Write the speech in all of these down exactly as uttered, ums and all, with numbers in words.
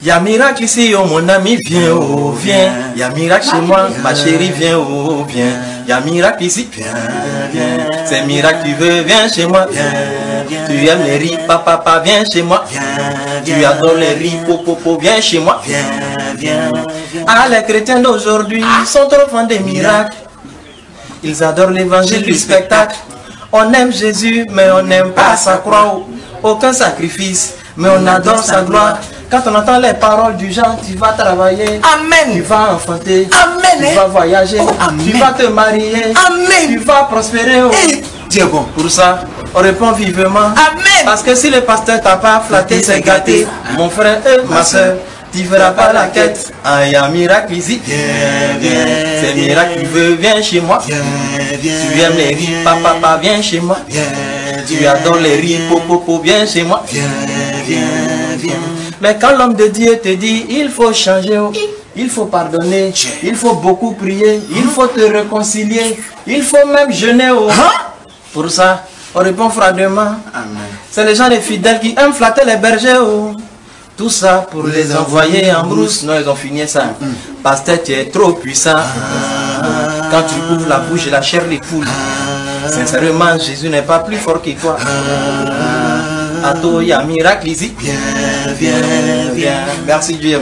Y'a miracle ici, oh mon ami, viens, oh viens. Y'a miracle chez moi, ma chérie, viens, oh viens. Y'a miracle ici, viens, viens. C'est miracle, tu veux, viens chez moi, viens. Tu aimes les riz, papa, papa, viens chez moi, viens. Tu adores les riz, popo, popo, viens chez moi, viens, viens. Ah, les chrétiens d'aujourd'hui sont trop fans des miracles. Ils adorent l'évangile du spectacle. On aime Jésus, mais on n'aime pas sa croix. Aucun sacrifice, mais on adore sa gloire. Quand on entend les paroles du genre, tu vas travailler. Amen. Tu vas enfanter. Amen. Tu vas voyager. Oh, tu vas te marier. Amen. Tu vas prospérer. Oh. Hey. Dieu bon. Pour ça, on répond vivement. Amen. Parce que si le pasteur t'a pas flatté, c'est gâté. Mon frère et ma soeur, tu ne feras pas la quête. Ah, il y a un miracle ici. Viens, viens. C'est miracle, tu veux, viens chez moi. Viens, viens. Tu aimes les riz, papa, papa, viens chez moi. Viens, viens. Tu adores les riz, popo, popo, viens chez moi. Viens, viens, viens. Mais quand l'homme de Dieu te dit, il faut changer, il faut pardonner, il faut beaucoup prier, il faut te réconcilier, il faut même jeûner. Oh. Pour ça, on répond froidement. C'est les gens les fidèles qui aiment flatter les bergers. Oh. Tout ça pour les envoyer en brousse. Non, ils ont fini ça. Pasteur, tu es trop puissant. Quand tu ouvres la bouche, la chair les poules. Sincèrement, Jésus n'est pas plus fort que toi. Ato, il y a un miracle ici. Viens, viens, viens. Merci Dieu.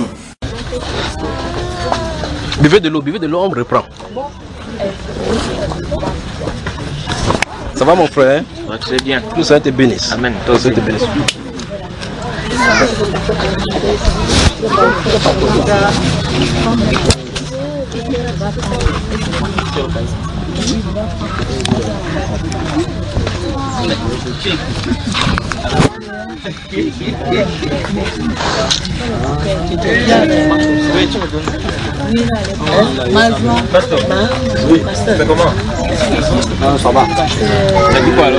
Buvez de l'eau, buvez de l'eau, on reprend. Ça va mon frère? Ouais, très bien. Nous ça te bénisse. Amen. Toi ça te bénisse. Oui, mais comment? Non, ça va. Ça dit quoi alors?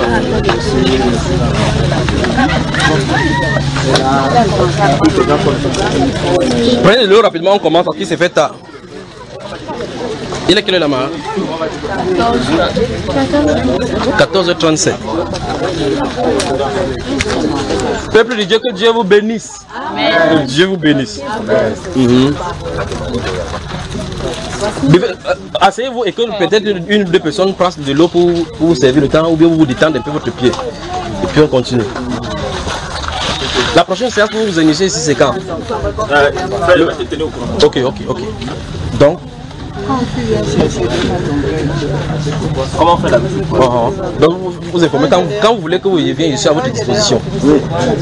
Prenez-le rapidement, on commence parce qu'il s'est fait tard. Il est quelle heure la marque? quatorze heures trente-sept. Peuple de Dieu, que Dieu vous bénisse. Amen. Que Dieu vous bénisse. Mm-hmm. Asseyez-vous et que peut-être une ou deux personnes prennent de l'eau pour, pour vous servir le temps ou bien vous vous détendez un peu votre pied. Et puis on continue. La prochaine séance pour vous initier ici c'est quand? euh, le... Ok, ok, ok. Donc comment on fait la musique? uh -huh. Donc vous, vous informez quand, quand vous voulez que vous vienne, je suis à votre disposition. Oui.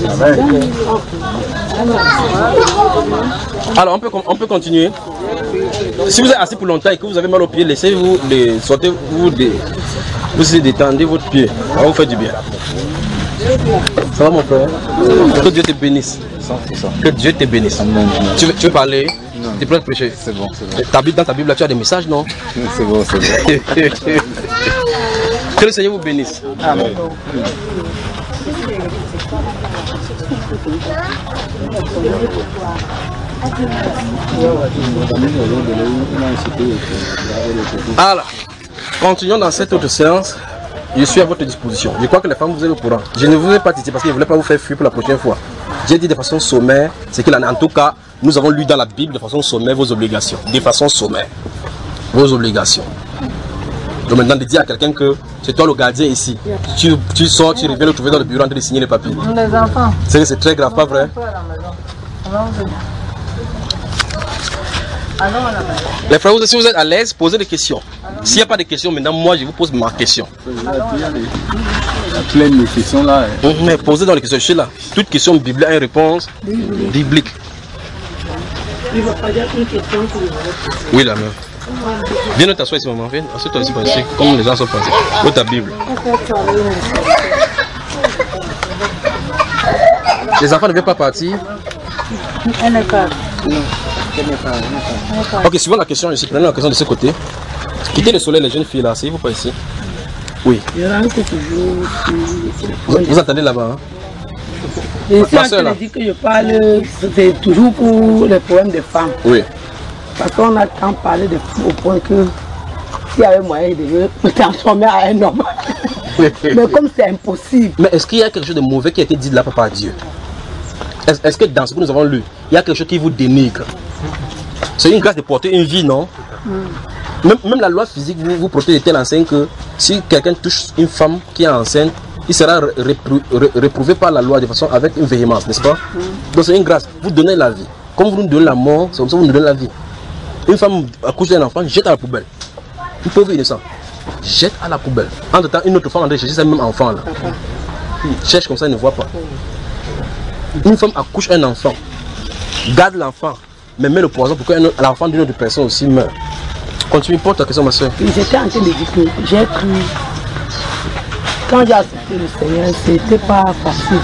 Alors on peut, on peut continuer. Si vous êtes assis pour longtemps et que vous avez mal aux pieds, laissez-vous les sortez vous des, vous détendez votre pied. Ça va vous faire du bien. Ça va mon frère? Que Dieu te bénisse. Que Dieu te bénisse. Amen. Tu, veux, tu veux parler? Non. Tu es prêt à prêcher? C'est bon, c'est bon. Ta Bible, dans ta Bible, là, tu as des messages, non? C'est bon, c'est bon. Que le Seigneur vous bénisse. Amen. Alors, continuons dans cette autre séance. Je suis à votre disposition. Je crois que les femmes, vous êtes au courant. Je ne vous ai pas dit parce que je ne voulais pas vous faire fuir pour la prochaine fois. J'ai dit de façon sommaire, c'est que là, en tout cas, nous avons lu dans la Bible de façon sommaire vos obligations. De façon sommaire. Vos obligations. Donc maintenant, de dire à quelqu'un que c'est toi le gardien ici. Tu, tu sors, tu reviens le trouver dans le bureau en train de signer les papiers. Les enfants. C'est que c'est très grave, pas vrai? Les frères, si vous êtes à l'aise, posez des questions. S'il n'y a pas de questions, maintenant, moi, je vous pose ma question. Il y a plein de questions là. Mais posez dans les questions. Je suis là. Toute question biblique a une réponse biblique. Il va pas dire une question. Oui, la même. Viens t'asseoir ici, maman. Viens, assieds-toi ici, ici, comme les gens sont passés. Où est ta Bible? Les enfants ne veulent pas partir. Elle n'est pas. Ok, suivant la question ici, prenez la question de ce côté. Quittez le soleil, les jeunes filles là, asseyez-vous pas ici. Oui. Vous, vous attendez là-bas. Hein? Je suis en train de dire que je parle, c'est toujours pour les problèmes des femmes. Oui. Parce qu'on a tant parlé de fou au point que s'il y avait moyen de me transformer en un homme. Mais comme c'est impossible. Mais est-ce qu'il y a quelque chose de mauvais qui a été dit de là par Dieu? Est-ce est que dans ce que nous avons lu, il y a quelque chose qui vous dénigre? C'est une grâce de porter une vie, non? mm. même, même la loi physique vous, vous protège de telle enseigne que si quelqu'un touche une femme qui est enceinte, il sera réprou ré réprouvé par la loi de façon avec une véhémence, n'est-ce pas? mm. Donc c'est une grâce. Vous donnez la vie. Comme vous nous donnez la mort, c'est comme ça que vous nous donnez la vie. Une femme accouche d'un enfant, jette à la poubelle. Une pauvre innocent, jette à la poubelle. Entre temps, une autre femme en train de chercher ce même enfant là. Cherche comme ça, il ne voit pas. Une femme accouche un enfant, garde l'enfant, mais met le poison pour que l'enfant d'une autre personne aussi meure. Continue, porte ta question, ma soeur. J'étais en train de dire que j'ai cru, quand j'ai accepté le Seigneur, c'était pas facile.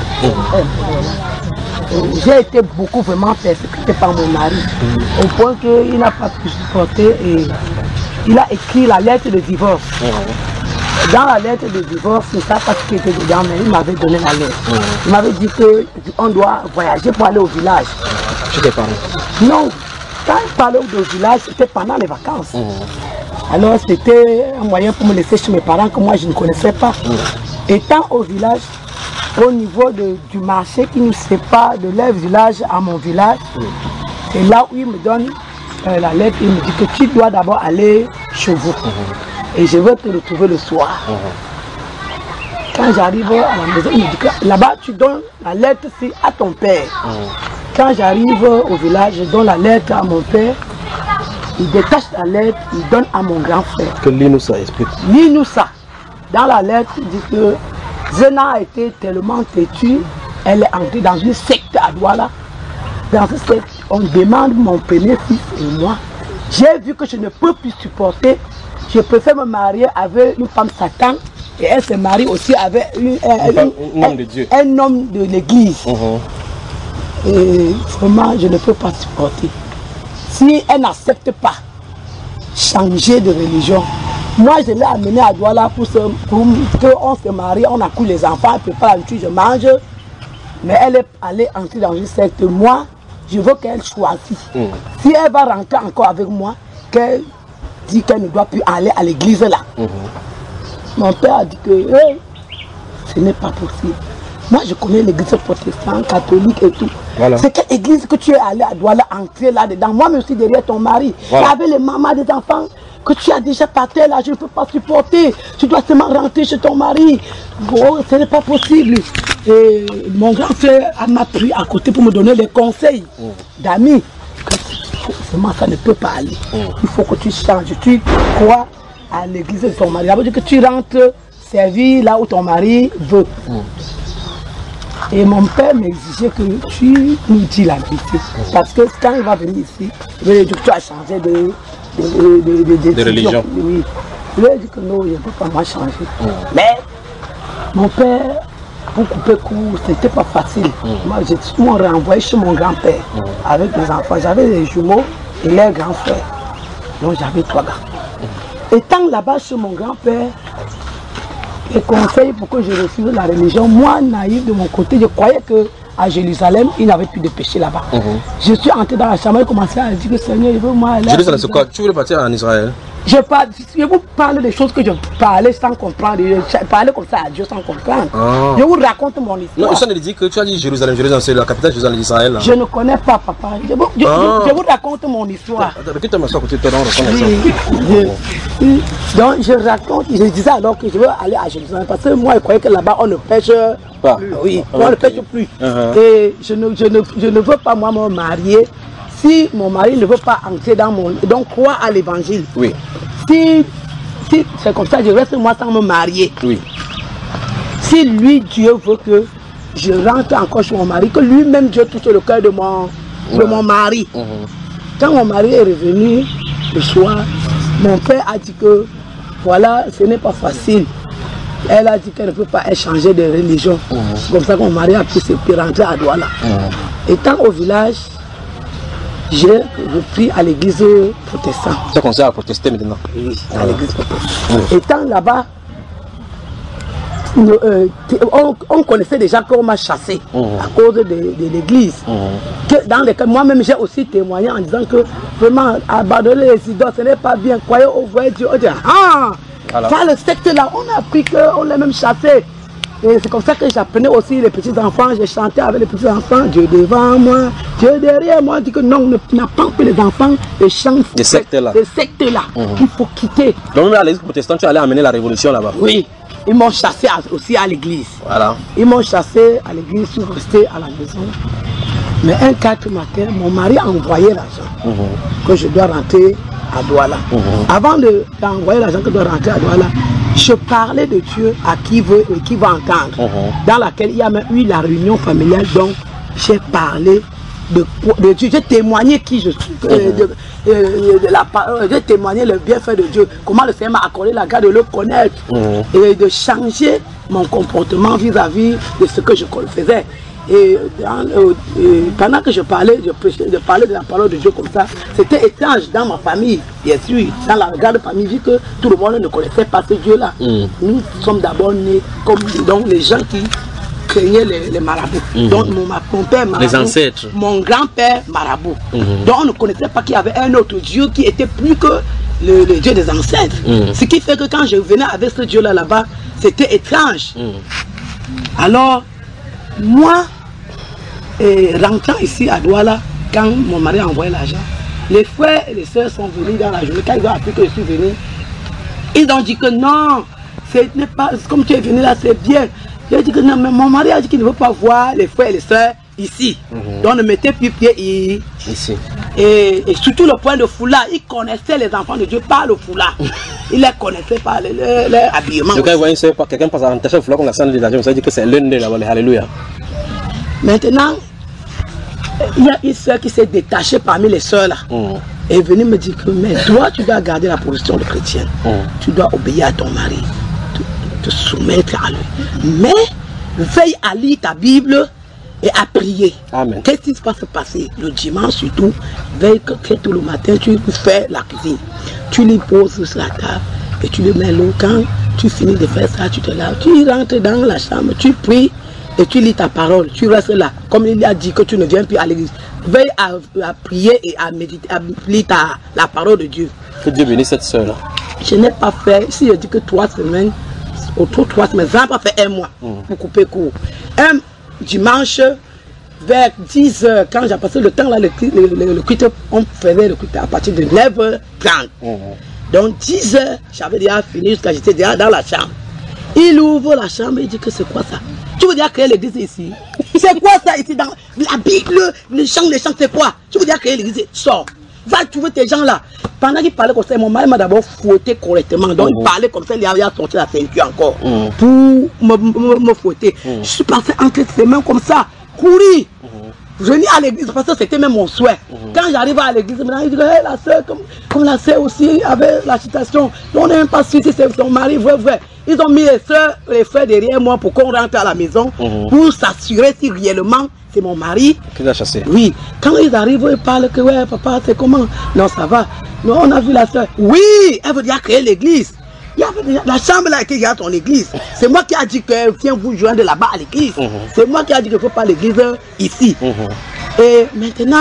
Mmh. J'ai été beaucoup vraiment persécuté par mon mari, mmh. au point qu'il n'a pas pu supporter et il a écrit la lettre de divorce. Mmh. Dans la lettre de divorce, je ne sais pas ce qui était dedans, mais il m'avait donné la lettre. Mmh. Il m'avait dit qu'on doit voyager pour aller au village. Je t'ai parlé. Non, quand il parlait au village, c'était pendant les vacances. Mmh. Alors c'était un moyen pour me laisser chez mes parents que moi je ne connaissais pas. Mmh. Étant au village, au niveau de, du marché qui nous sépare de leur village à mon village, mmh. c'est là où il me donne euh, la lettre, il me dit que tu dois d'abord aller chez vous. Mmh. Et je vais te retrouver le soir. Mmh. Quand j'arrive à la maison, il me dit que là-bas tu donnes la lettre à ton père. Mmh. Quand j'arrive au village, je donne la lettre à mon père. Il détache la lettre, il donne à mon grand frère. Que lis-nous ça, explique. Lis-nous ça. Dans la lettre, il dit que Zena a été tellement têtue, elle est entrée dans une secte à Douala. Dans cette secte, on demande mon premier fils et moi. J'ai vu que je ne peux plus supporter. Je préfère me marier avec une femme Satan et elle se marie aussi avec une, un, un, un, un, homme de Dieu. Un homme de l'église. Uh-huh. Et vraiment, je ne peux pas supporter. Si elle n'accepte pas changer de religion, moi je l'ai amenée à Douala pour, pour qu'on se marie, on accouche les enfants, elle prépare la nourriture, je mange. Mais elle est allée entrer dans une secte. Moi, je veux qu'elle choisisse. Mm. Si elle va rentrer encore avec moi, qu'elle dit qu'elle ne doit plus aller à l'église là. Mm-hmm. Mon père a dit que hey, ce n'est pas possible. Moi je connais l'église protestante, catholique et tout. Voilà. C'est quelle église que tu es allé à Douala entrer là-dedans? Moi mais aussi derrière ton mari. Voilà. Avec les mamans des enfants que tu as déjà parté là, je ne peux pas supporter. Tu dois seulement rentrer chez ton mari. Bon, ce n'est pas possible. Et mon grand frère m'a pris à côté pour me donner des conseils mm. d'amis. Seulement ça ne peut pas aller. Mm. Il faut que tu changes. Tu crois à l'église de ton mari. Ça veut dire que tu rentres servir là où ton mari veut. Mm. Et mon père m'exigeait que tu nous dis la vérité. Mm. Parce que quand il va venir ici, il va dire que tu as changé de, de, de, de, de, de religion. Oui. Il lui a dit que non, il ne peut pas moi changer. Mm. Mais mon père, pour couper court, c'était pas facile. Mm. Moi, j'ai souvent renvoyé chez mon grand-père mm. avec les enfants. J'avais les jumeaux et leurs grands frères. Donc j'avais trois gars. Mm. Étant là-bas chez mon grand-père, les conseils pour que je refuse la religion, moi, naïf de mon côté, je croyais que à Jérusalem, il n'avait plus de péché là-bas. Mm -hmm. Je suis entré dans la chambre et commencé à dire que Seigneur, il veut moi aller. Jérusalem, c'est quoi? Tu voulais partir en Israël? Je, parle, je vous parle des choses que je parlais sans comprendre. Je parlais comme ça à Dieu sans comprendre. Ah. Je vous raconte mon histoire. Non, je dit que tu as dit Jérusalem, Jérusalem, c'est la capitale Jérusalem d'Israël. Je ne connais pas, papa. Je vous, je, ah. je, je vous raconte mon histoire. Attends, ma soeur, côté de oui. Donc, je raconte, je disais alors que je veux aller à Jérusalem parce que moi, je croyais que là-bas, on ne pêche pas. Oui, on okay. ne pêche plus. Uh -huh. Et je ne, je, ne, je ne veux pas, moi, me marier. Si mon mari ne veut pas entrer dans mon... Donc, croire à l'évangile. Oui. Si, si c'est comme ça, je reste moi sans me marier. Oui. Si lui, Dieu veut que je rentre encore chez mon mari, que lui-même Dieu touche le cœur de mon, ouais. de mon mari. Uh -huh. Quand mon mari est revenu le soir, mon père a dit que voilà, ce n'est pas facile. Elle a dit qu'elle ne peut pas échanger de religion. Uh -huh. C'est comme ça que mon mari a pu se rentrer à Douala. Uh -huh. Étant au village, j'ai repris à l'église protestante. Tu as commencé à protester maintenant? Oui, à l'église protestante. Oui. Étant là-bas, euh, on, on connaissait déjà qu'on m'a chassé mmh. à cause de, de l'église. Mmh. Dans lesquels moi-même j'ai aussi témoigné en disant que vraiment abandonner les idoles, ce n'est pas bien. Croyez au vrai Dieu. On dit, ah, dans le secte là, on a appris qu'on l'a même chassé. Et c'est comme ça que j'apprenais aussi les petits-enfants. J'ai chanté avec les petits-enfants. Dieu devant moi, Dieu derrière moi. Je dis que non, on n'a pas que les enfants, les chants. Les sectes là. Les sectes là. Mmh. Il faut quitter. Donc même à l'église protestante, tu allais amener la révolution là-bas. Oui. Ils m'ont chassé aussi à l'église. Voilà. Ils m'ont chassé à l'église, je suis resté à la maison. Mais un quatre matin, mon mari a envoyé l'argent mmh. que je dois rentrer à Douala. Mmh. Avant d'envoyer l'argent que je dois rentrer à Douala, je parlais de Dieu à qui veut et qui va entendre. Mmh. Dans laquelle il y a même eu la réunion familiale, donc j'ai parlé de, de Dieu. J'ai témoigné qui je suis, mmh. euh, de, euh, de la parole, j'ai témoigné le bienfait de Dieu, comment le Seigneur m'a accordé la grâce de le connaître mmh. et de changer mon comportement vis-à-vis -vis de ce que je faisais. Et, dans, euh, et pendant que je parlais, je, prêchais, je parlais de la parole de Dieu comme ça, c'était étrange dans ma famille, bien sûr, dans la garde famille, vu que tout le monde ne connaissait pas ce Dieu-là. Mm. Nous sommes d'abord nés comme donc, les gens qui craignaient les, les marabouts. Mm. Donc mon, mon père marabout, les ancêtres. Mon grand-père marabout. Mm. Donc on ne connaissait pas qu'il y avait un autre Dieu qui était plus que le, le Dieu des ancêtres. Mm. Ce qui fait que quand je venais avec ce Dieu-là là-bas, c'était étrange. Mm. Alors, moi, et rentrant ici à Douala, quand mon mari a envoyé l'argent, les frères et les soeurs sont venus dans la journée. Quand ils ont appris que je suis venu, ils ont dit que non, ce n'est pas comme tu es venu là, c'est bien. J'ai dit que non, mais mon mari a dit qu'il ne veut pas voir les frères et les soeurs ici. Mm-hmm. Donc ne mettez plus pied ici. Et, et surtout le point de foulard, ils connaissaient les enfants de Dieu par le foulard. Ils les connaissaient par leur habillement. Donc quand ils voient quelqu'un passe à un le foulard comme la scène de l'argent, ça dit que c'est l'un d'eux là-bas, alléluia. Maintenant, il y a une soeur qui s'est détachée parmi les soeurs là. Mm. Et est venue me dire que mais toi tu dois garder la position de chrétien. Mm. Tu dois obéir à ton mari, te, te soumettre à lui. Mais veille à lire ta Bible et à prier. Qu'est-ce qui va se passer le dimanche surtout? Veille que, que tout le matin tu fais la cuisine. Tu lui poses sur la table et tu lui mets l'eau. Quand tu finis de faire ça, tu te laves. Tu rentres dans la chambre, tu pries. Et tu lis ta parole, tu restes là. Comme il a dit que tu ne viens plus à l'église. Veille à, à prier et à méditer, à lire ta, la parole de Dieu. Que Dieu bénisse cette soeur là. Je n'ai pas fait, si je dis que trois semaines, autour de trois semaines, je n'ai pas fait un mois mmh. pour couper court. Un dimanche, vers dix heures, quand j'ai passé le temps là, le, le, le, le culte, on faisait le culte à partir de neuf heures trente. Mmh. Donc dix heures, j'avais déjà fini jusqu'à j'étais déjà dans la chambre. Il ouvre la chambre et il dit que c'est quoi ça? Tu veux dire créer l'église ici? C'est quoi ça ici dans la Bible? Les chants, les chants, c'est quoi? Tu veux dire créer l'église? Sors. Va trouver tes gens là. Pendant qu'il parlait comme ça, mon mari m'a d'abord fouetté correctement. Donc mmh. il parlait comme ça, il a sorti la ceinture encore mmh. pour me, me, me fouetter. Mmh. Je suis passé entre ses mains comme ça, courir. Mmh. Je venais à l'église parce que c'était même mon souhait. Mmh. Quand j'arrive à l'église, maintenant il dit hey, la soeur, comme, comme la soeur aussi avait la citation, on n'est même pas sûr si c'est son mari, vrai, vrai. Ils ont mis les soeurs, les frères derrière moi pour qu'on rentre à la maison, mmh. pour s'assurer si réellement c'est mon mari. Qui l'a chassé. Oui. Quand ils arrivent, ils parlent que ouais, papa, c'est comment? Non, ça va. Non, on a vu la soeur. Oui, elle veut dire créer l'église. La chambre là, qui a ton église. C'est moi qui a dit que viens vous joindre là-bas à l'église. Mmh. C'est moi qui a dit qu'il ne faut pas l'église ici. Mmh. Et maintenant,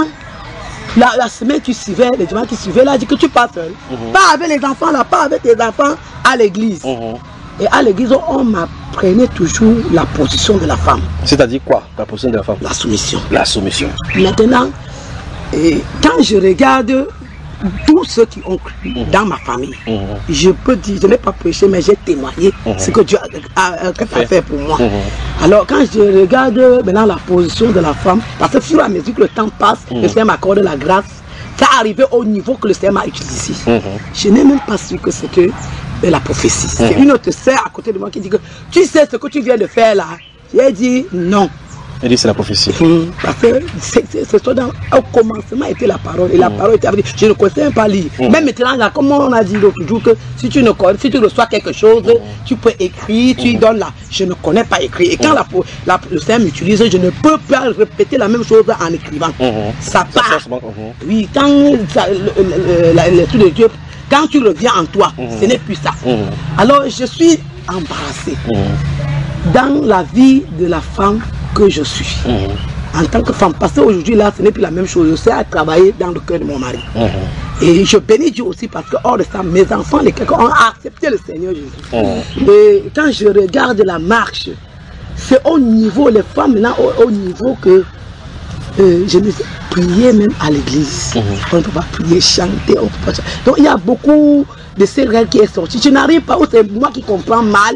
la, la semaine qui suivait, les dimanches qui suivaient, là, a dit que tu pars seul. Mmh. Pas avec les enfants là, pas avec tes enfants à l'église. Mmh. Et à l'église, on m'apprenait toujours la position de la femme. C'est-à-dire quoi, la position de la femme? La soumission. La soumission. Maintenant, et quand je regarde tous ceux qui ont cru mmh. dans ma famille, mmh. je peux dire, je n'ai pas prêché, mais j'ai témoigné mmh. ce que Dieu a, a, a, a fait pour moi. Mmh. Alors quand je regarde maintenant la position de la femme, parce que fur et à mesure que le temps passe, mmh. le Seigneur m'accorde la grâce, ça arrivé au niveau que le Seigneur m'a utilisé. Mmh. Je n'ai même pas su que c'était la prophétie. C'est mmh. une autre sœur à côté de moi qui dit que tu sais ce que tu viens de faire là. J'ai dit non. Elle dit c'est la prophétie. Mmh. Parce que c'est dans au commencement était la parole. Et la mmh. parole était avec. Je ne connaissais pas lire. Mmh. Même maintenant, là, comme on a dit l'autre jour, que si tu ne connais, si tu reçois quelque chose, mmh. tu peux écrire, tu mmh. donnes là. Je ne connais pas écrire. Et quand mmh. la, la, le Seigneur m'utilise, je ne peux pas répéter la même chose en écrivant. Mmh. Ça part. Ça, mmh. Oui, quand l'Esprit de Dieu, quand tu reviens en toi, mmh. ce n'est plus ça. Mmh. Alors je suis embarrassé mmh. dans la vie de la femme que je suis. Mmh. En tant que femme, parce qu'aujourd'hui là, ce n'est plus la même chose. Je sais à travailler dans le cœur de mon mari. Mmh. Et je bénis Dieu aussi parce que hors de ça, mes enfants, les quelqu'un ont accepté le Seigneur Jésus. Mmh. Et quand je regarde la marche c'est au niveau, les femmes maintenant, au, au niveau que euh, je me dis, prier même à l'église. Mmh. On ne peut pas prier, chanter, on ne peut pas chanter. Donc il y a beaucoup de ces règles qui est sorti. Je n'arrive pas, ou c'est moi qui comprends mal,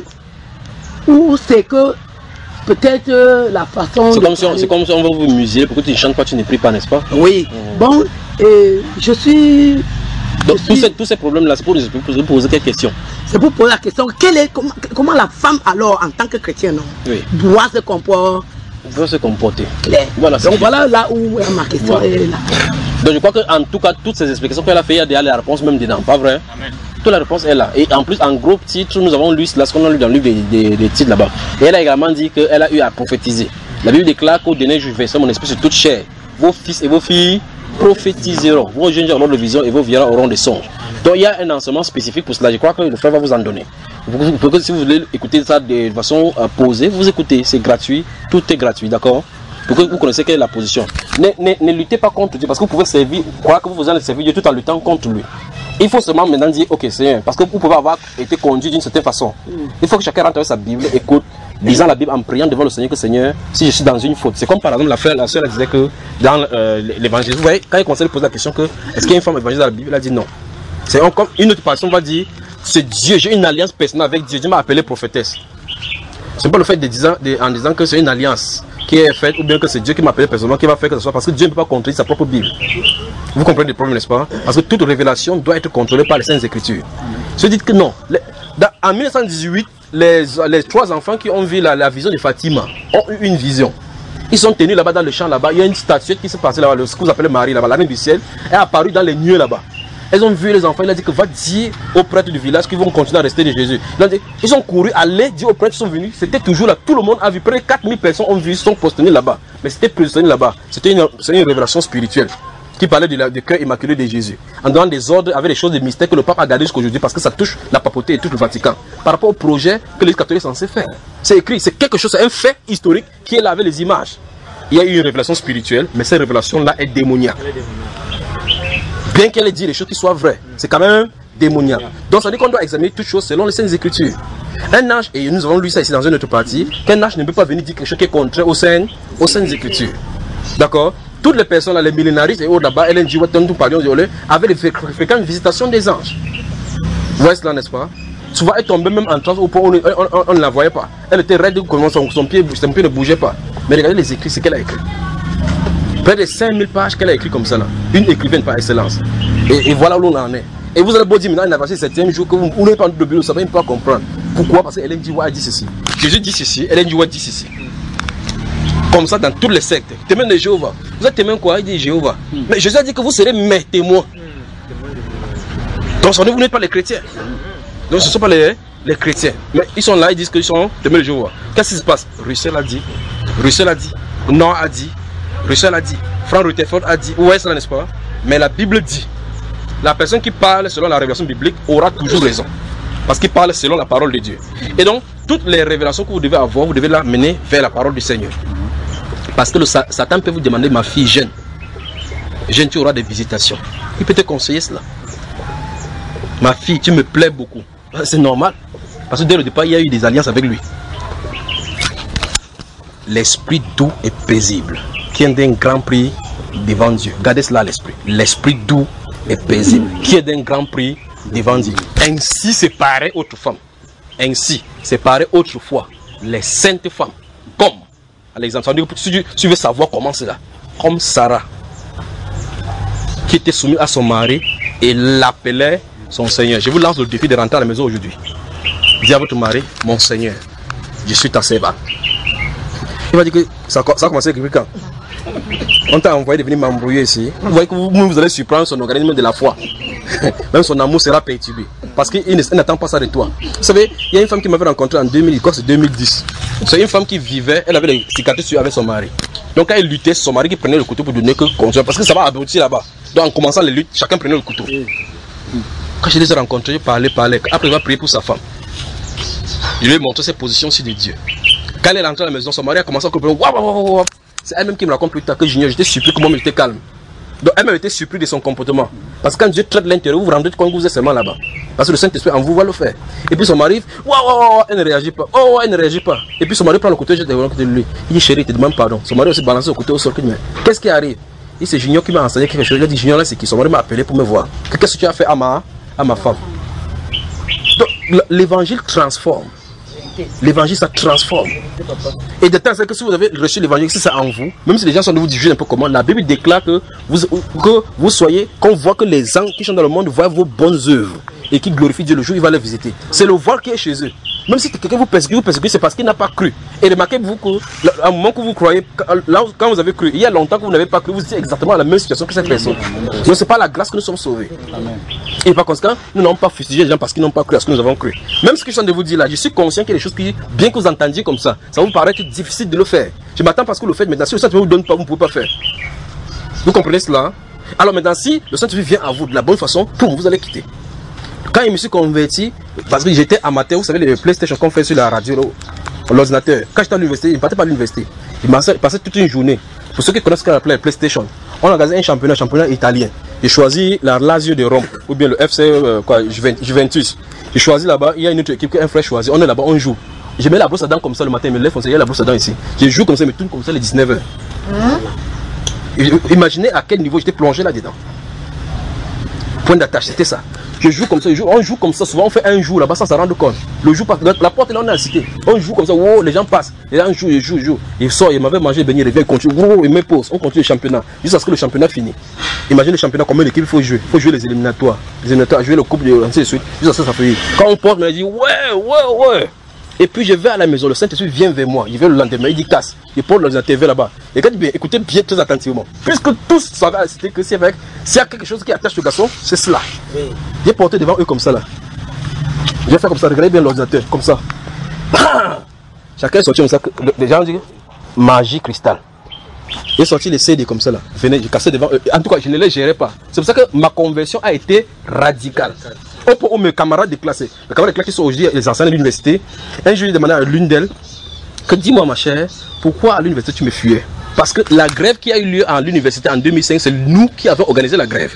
ou c'est que peut-être euh, la façon. C'est comme, si on, comme si on va vous museler, pourquoi tu ne chantes pas, tu ne pries pas, n'est-ce pas? Oui. Mmh. Bon, euh, je suis. Donc tous ces, tous ces problèmes-là, c'est pour vous poser quelques questions. C'est pour poser la question, quelle est, comment, comment la femme alors, en tant que chrétienne, oui. doit se comporter? Doit se comporter. Voilà, donc voilà là où ma question voilà. est là. Donc je crois qu'en tout cas, toutes ces explications qu'elle a fait, il y a déjà la réponse même dedans, pas vrai? Amen. Toute la réponse est là. Et en plus, en gros titre, nous avons lu ce qu'on a lu dans le livre des, des, des titres là-bas. Et elle a également dit qu'elle a eu à prophétiser. La Bible déclare qu'au dernier jour, je verserai mon esprit sur toute chair. Vos fils et vos filles prophétiseront, vos jeunes auront de visions et vos vieux auront des songes. Donc il y a un enseignement spécifique pour cela. Je crois que le frère va vous en donner. Vous, vous, si vous voulez écouter ça de façon euh, posée, vous écoutez, c'est gratuit, tout est gratuit, d'accord? Pour que vous connaissez quelle est la position. Ne, ne, ne luttez pas contre Dieu, parce que vous pouvez servir, croire que vous allez servir Dieu tout en luttant contre lui. Il faut seulement maintenant dire, ok Seigneur, parce que vous pouvez avoir été conduit d'une certaine façon. Il faut que chacun rentre avec sa Bible, écoute, lisant la Bible en priant devant le Seigneur que Seigneur, si je suis dans une faute. C'est comme par exemple la frère, la soeur elle disait que dans euh, l'évangile, vous voyez, quand il conseille de poser la question que est-ce qu'il y a une femme évangile dans la Bible, elle a dit non. C'est comme une autre personne va dire, c'est Dieu, j'ai une alliance personnelle avec Dieu, Dieu m'a appelé prophétesse. C'est pas le fait de disant, de, en disant que c'est une alliance qui est faite ou bien que c'est Dieu qui m'a appelé personnellement qui va faire que ce soit, parce que Dieu ne peut pas contrôler sa propre Bible. Vous comprenez le problème, n'est-ce pas? Parce que toute révélation doit être contrôlée par les Saintes Écritures. Se dites que non. Les, dans, en mille neuf cent dix-huit, les, les trois enfants qui ont vu la, la vision de Fatima ont eu une vision. Ils sont tenus là-bas dans le champ là-bas. Il y a une statuette qui s'est passée là-bas, ce que vous appelez Marie là-bas, la reine du ciel, est apparue dans les nuées là-bas. Elles ont vu les enfants, il a dit que va dire aux prêtres du village qu'ils vont continuer à rester de Jésus. Ils ont couru, allez dire aux prêtres, ils sont venus, c'était toujours là, tout le monde a vu, près de quatre mille personnes ont vu, ils sont postés là-bas. Mais c'était positionné là-bas, c'était une, une révélation spirituelle qui parlait du de cœur immaculé de Jésus. En donnant des ordres avec des choses de mystère que le pape a gardé jusqu'à aujourd'hui parce que ça touche la papauté et tout le Vatican. Par rapport au projet que l'Église catholique est censé faire. C'est écrit, c'est quelque chose, c'est un fait historique qui est là avec les images. Il y a eu une révélation spirituelle, mais cette révélation-là est démoniaque. Bien qu'elle ait dit les choses qui soient vraies, c'est quand même démoniaque. Donc ça veut dire qu'on doit examiner toutes choses selon les Saintes Écritures. Un ange, et nous avons lu ça ici dans une autre partie, qu'un ange ne peut pas venir dire quelque chose qui est contraire aux Saintes, aux Saintes Écritures. D'accord? Toutes les personnes là, les millénaristes et autres là-bas, Ellen G. Watson, nous parlions avaient les fréquentes visitations des anges. Vous voyez cela, n'est-ce pas? Souvent elle tombait même en transe au point où on ne la voyait pas. Elle était raide, son, son, pied, son pied ne bougeait pas. Mais regardez les écrits, c'est qu'elle a écrit. Près de cinq mille pages qu'elle a écrit comme ça là. Une écrivaine par excellence. Et, et voilà où l'on en est. Et vous allez beau dire maintenant, il a passé le septième jour que vous n'avez pas de Bible, vous savez pas comprendre. Pourquoi? Parce qu'Ellen G. White dit ceci. Jésus dit ceci, Ellen G. White dit ceci. Comme ça dans toutes les sectes. Témoin de Jéhovah. Vous êtes témoin quoi? Il dit Jéhovah. Mm. Mais Jésus a dit que vous serez mes témoins. Mm. Donc vous n'êtes pas les chrétiens. Donc ce ne sont pas les, les chrétiens. Mais ils sont là, ils disent qu'ils sont témoins de Jéhovah. Qu'est-ce qui se passe? Russell a dit. Russell a dit. Non a dit. Russell a dit. Frank Rutherford a dit. Où est-ce là, n'est-ce pas? Mais la Bible dit. La personne qui parle selon la révélation biblique aura toujours raison. Parce qu'il parle selon la parole de Dieu. Et donc, toutes les révélations que vous devez avoir, vous devez la mener vers la parole du Seigneur. Parce que le Satan peut vous demander, ma fille, jeune. Jeune, tu auras des visitations. Il peut te conseiller cela. Ma fille, tu me plais beaucoup. C'est normal. Parce que dès le départ, il y a eu des alliances avec lui. L'esprit doux et paisible, qui est d'un grand prix devant Dieu. Gardez cela à l'esprit. L'esprit doux et paisible, qui est d'un grand prix devant Dieu. Ainsi séparer autre femme. Ainsi séparer autrefois les saintes femmes. Comme, à l'exemple, si tu veux savoir comment c'est là, comme Sarah, qui était soumise à son mari et l'appelait son Seigneur. Je vous lance le défi de rentrer à la maison aujourd'hui. Dis à votre mari, mon Seigneur, je suis ta servante. Il va dire que ça, ça a commencé depuis quand? On t'a envoyé de venir m'embrouiller ici. Vous voyez que vous, vous allez surprendre son organisme de la foi. Même son amour sera perturbé. Parce qu'il n'attend pas ça de toi. Vous savez, il y a une femme qui m'avait rencontré en deux mille, je crois que c'est deux mille dix. C'est une femme qui vivait, elle avait des cicatrices avec son mari. Donc quand elle luttait, c'est son mari qui prenait le couteau pour donner que conseil. Parce que ça va aboutir là-bas. Donc en commençant les luttes, chacun prenait le couteau. Quand je les ai rencontrés, je parlais, parlais. Après, il va prier pour sa femme. Je lui ai montré ses positions aussi de Dieu. Quand elle est rentrée à la maison, son mari a commencé à comprendre. C'est elle-même qui me raconte plus tard que j'ignore. J'étais surpris comment elle était calme. Donc elle m'a été surpris de son comportement. Parce que quand Dieu traite l'intérieur, vous vous rendez compte que vous êtes seulement là-bas. Parce que le Saint-Esprit en vous va le faire. Et puis son mari, waouh, waouh, wow, elle ne réagit pas. Oh, elle ne réagit pas. Et puis son mari prend le couteau, je te côté de lui. Il dit chérie, te demande pardon. Son mari aussi balance le couteau au sol. Qu'est-ce qui arrive? Il c'est Junior qui m'a enseigné quelque chose. Il a dit Junior là c'est qui? Son mari m'a appelé pour me voir. Qu'est-ce que tu as fait à ma, à ma femme? Donc l'évangile transforme. L'évangile ça transforme. Et de temps c'est que si vous avez reçu l'évangile, si c'est en vous, même si les gens sont de vous dire un peu comment, la Bible déclare que vous, que vous soyez, qu'on voit que les gens qui sont dans le monde voient vos bonnes œuvres et qui glorifient Dieu le jour où il va les visiter. C'est le voir qui est chez eux. Même si quelqu'un vous persécute, vous persécute, c'est parce qu'il n'a pas cru. Et remarquez-vous qu'à un moment que vous croyez, là, quand vous avez cru, il y a longtemps que vous n'avez pas cru, vous étiez exactement à la même situation que cette personne. Donc c'est pas la grâce que nous sommes sauvés. Amen. Et par conséquent, nous n'avons pas fustigé les gens parce qu'ils n'ont pas cru à ce que nous avons cru. Même ce que je suis en train de vous dire là, je suis conscient qu'il y a des choses qui, bien que vous entendiez comme ça, ça vous paraît difficile de le faire. Je m'attends parce que vous le faites maintenant. Si le Saint-Esprit ne vous donne pas, vous ne pouvez pas faire. Vous comprenez cela? Alors maintenant, si le Saint-Esprit vient à vous de la bonne façon, pour vous allez quitter. Quand je me suis converti, parce que j'étais amateur, vous savez, les PlayStation qu'on fait sur la radio, l'ordinateur. Quand j'étais à l'université, je ne partais pas à l'université. Je passais toute une journée. Pour ceux qui connaissent ce qu'on appelle PlayStation, on a organisé un championnat, un championnat italien. J'ai choisi la Lazio de Rome, ou bien le F C euh, quoi, Juventus. J'ai choisi là-bas, il y a une autre équipe qu'un frère choisit. On est là-bas, on joue. Je mets la brosse à dents comme ça le matin, je me lève, il y a la brosse à dents ici. Je joue comme ça, je me tourne comme ça les dix-neuf heures. Hein? Imaginez à quel niveau j'étais plongé là-dedans. Point d'attache, c'était ça. Je joue comme ça, je joue, on joue comme ça, souvent on fait un jour là-bas sans s'en rendre compte. Le jour, la porte est là, on est à la cité. On joue comme ça, wow, les gens passent. Et là, on joue, il joue, il joue. Il sort, il m'avait mangé, beignet, il revient, il continue, wow, il me pose. On continue le championnat. Jusqu'à ce que le championnat finit. Imaginez le championnat, combien d'équipes il faut jouer. Il faut jouer les éliminatoires. Les éliminatoires, jouer le coupe, ainsi de suite. Jusqu'à ce que ça finit. Quand on porte, on me dit, ouais, ouais, ouais. Et puis je vais à la maison, le Saint-Esprit vient vers moi. Il vient le lendemain, il dit casse. Il porte l'ordinateur là-bas. Et quand il dit bien, écoutez bien très attentivement. Puisque tous savaient à la cité que s'il y a quelque chose qui attache le garçon, c'est cela. Oui. J'ai porté devant eux comme ça là. J'ai fait comme ça, regardez bien l'ordinateur, comme ça. Chacun est sorti comme ça. Les gens disent magie cristal. J'ai sorti les C D comme ça là. Venez, j'ai cassé devant eux. En tout cas, je ne les gérais pas. C'est pour ça que ma conversion a été radicale. Au point où mes camarades de classe, les camarades de classe qui sont aujourd'hui les enseignants de l'université, un jour j'ai demandé à l'une d'elles que dis-moi ma chère, pourquoi à l'université tu me fuyais? Parce que la grève qui a eu lieu à l'université en deux mille cinq, c'est nous qui avons organisé la grève.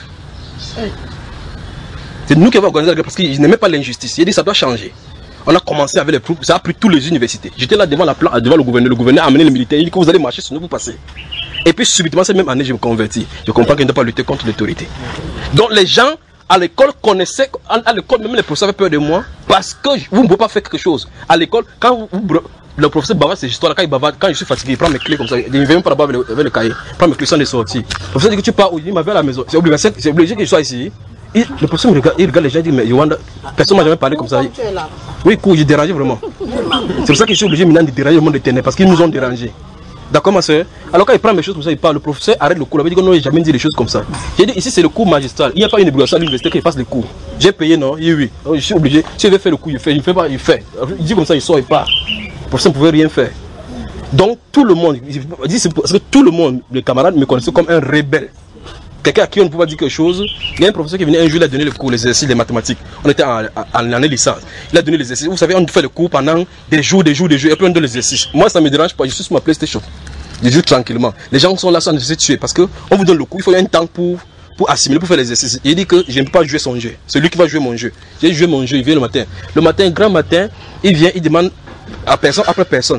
C'est nous qui avons organisé la grève parce qu'ils n'aimaient pas l'injustice. Il a dit ça doit changer. On a commencé avec les troupes, ça a pris toutes les universités. J'étais là devant la plan, devant le gouverneur, le gouverneur a amené les militaires, il dit que vous allez marcher sur nous, vous passez. Et puis subitement cette même année je me convertis. Je comprends qu'il ne doit pas lutter contre l'autorité. Donc les gens à l'école connaissaient, à l'école même les professeurs avaient peur de moi parce que vous ne pouvez pas faire quelque chose. À l'école, quand vous, vous, le professeur bavarde ces histoires, quand il bavarde, quand je suis fatigué, il prend mes clés comme ça, il ne vient même pas là-bas avec, avec le cahier, il prend mes clés sans les sorties. Le professeur dit que tu pars où? Il m'avait à la maison. C'est obligé, c'est obligé que je sois ici. Et le professeur me regarde, il regarde les gens, il dit mais Yowanda, personne ne m'a jamais parlé comme ça. Oui, cool, j'ai dérangé vraiment. C'est pour ça que je suis obligé maintenant de déranger le monde de ténèbres parce qu'ils nous ont dérangés. D'accord ma soeur? Alors quand il prend mes choses comme ça, il parle, le professeur arrête le cours, il dit qu'on n'a jamais dit des choses comme ça. J'ai dit ici c'est le cours magistral, il n'y a pas une obligation à l'université qu'il fasse le cours. J'ai payé non? Oui, oui. Alors, je suis obligé, si il veut faire le cours, il fait, il ne fait pas, il fait. Il dit comme ça, il sort, il part. Le professeur ne pouvait rien faire. Donc tout le monde, parce que tout le monde, les camarades me connaissaient comme un rebelle. Quelqu'un à qui on ne pouvait pas dire quelque chose. Il y a un professeur qui venait un jour, il a donné le cours, les exercices, les mathématiques. On était en, en, en année licence. Il a donné les exercices. Vous savez, on fait le cours pendant des jours, des jours, des jours, et puis on donne les exercices. Moi, ça ne me dérange pas, je suis sur ma PlayStation. Je joue tranquillement. Les gens sont là sans se tuer parce qu'on vous donne le coup, il faut un temps pour, pour assimiler, pour faire l'exercice. Il dit que je ne peux pas jouer son jeu. C'est lui qui va jouer mon jeu. J'ai joué mon jeu, il vient le matin. Le matin, grand matin, il vient, il demande à personne après personne.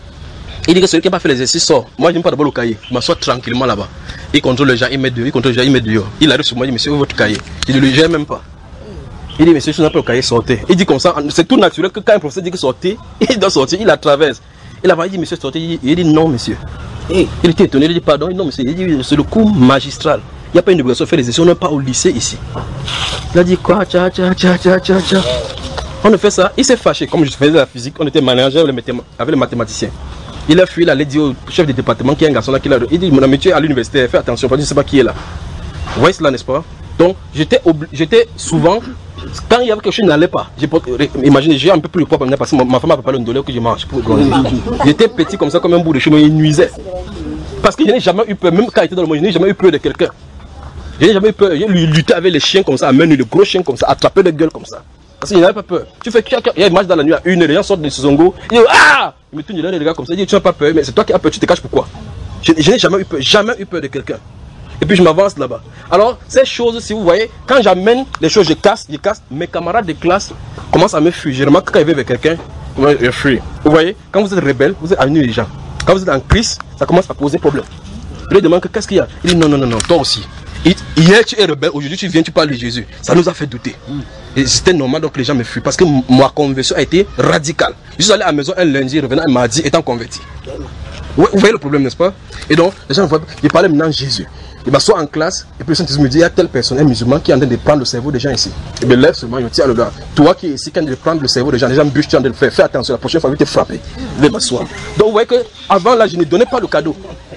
Il dit que celui qui n'a pas fait l'exercice sort. Moi, je n'aime pas d'abord le cahier. Je m'assois tranquillement là-bas. Il contrôle les gens, il met dehors, il contrôle les gens, il met dehors. Il arrive sur moi, il dit monsieur, où est votre cahier? Il ne le gère même pas. Il dit monsieur, je n'ai pas le cahier, sortez. Il dit comme ça, c'est tout naturel que quand un professeur dit que sortez, il doit sortir, il la traverse. Il a dit monsieur, sortez. Il dit non, monsieur. Il était étonné, il dit pardon, non, monsieur. Il dit c'est le cours magistral. Il n'y a pas une obligation de faire les essais, on n'est pas au lycée ici. Il a dit quoi? Tcha, tcha, tcha, tcha, tcha, tcha. On a fait ça, il s'est fâché. Comme je faisais la physique, on était manager avec les mathématiciens. Il a fui, il allait dire au chef de département qui est un garçon là qui l'a. Il dit mon ami, tu es à l'université, fais attention, parce que je ne sais pas qui est là. Vous voyez cela, n'est-ce pas? Donc j'étais j'étais souvent, quand il y avait quelque chose qui n'allait pas, imaginez, j'ai un peu plus de poids parce que ma femme m'a pas le dollar que je mange pour grandir. J'étais petit comme ça, comme un bout de chemin, il nuisait. Parce que je n'ai jamais eu peur, même quand j'étais dans le monde, je n'ai jamais eu peur de quelqu'un. Je n'ai jamais eu peur, j'ai lutté avec les chiens comme ça, à main nue, le gros chien comme ça, attraper les gueules comme ça. Parce qu'il n'avait pas peur. Tu fais qu'il y a une marche dans la nuit à une heure, les gens sortent de Sozongo, ils disent ah! Ils me tournent les gars comme ça, ils disent tu n'as pas peur, mais c'est toi qui as peur, tu te caches pourquoi? Je, je n'ai jamais eu peur, jamais eu peur de quelqu'un. Et puis je m'avance là-bas. Alors, ces choses, si vous voyez, quand j'amène les choses, je casse, je casse, mes camarades de classe commencent à me fuir. Je remarque que quand ils viennent avec quelqu'un, je fuis. Vous voyez, quand vous êtes rebelle, vous êtes avenue les gens. Quand vous êtes en crise, ça commence à poser problème. Je lui demande qu'est-ce qu'il y a. Il dit non, non, non, non, toi aussi. Hier tu es rebelle, aujourd'hui tu viens, tu parles de Jésus. Ça nous a fait douter. Et c'était normal donc les gens me fuient parce que ma conversion a été radicale. Je suis allé à la maison un lundi, revenant un mardi, étant converti. Vous voyez le problème, n'est-ce pas? Et donc, les gens voient, ils parlaient maintenant de Jésus. Il m'assoit en classe, et puis le Saint-Esprit me dit, il y a telle personne, un musulman qui est en train de prendre le cerveau des gens ici. Et bien lève seulement, il tient le gars. Toi qui es ici, qui est en train de prendre le cerveau des gens, les gens bûchent, tu es en train de le faire. Fais attention, la prochaine fois, il va te frapper. Il va m'asseoir. Donc vous voyez qu'avant là, je ne donnais pas le cadeau.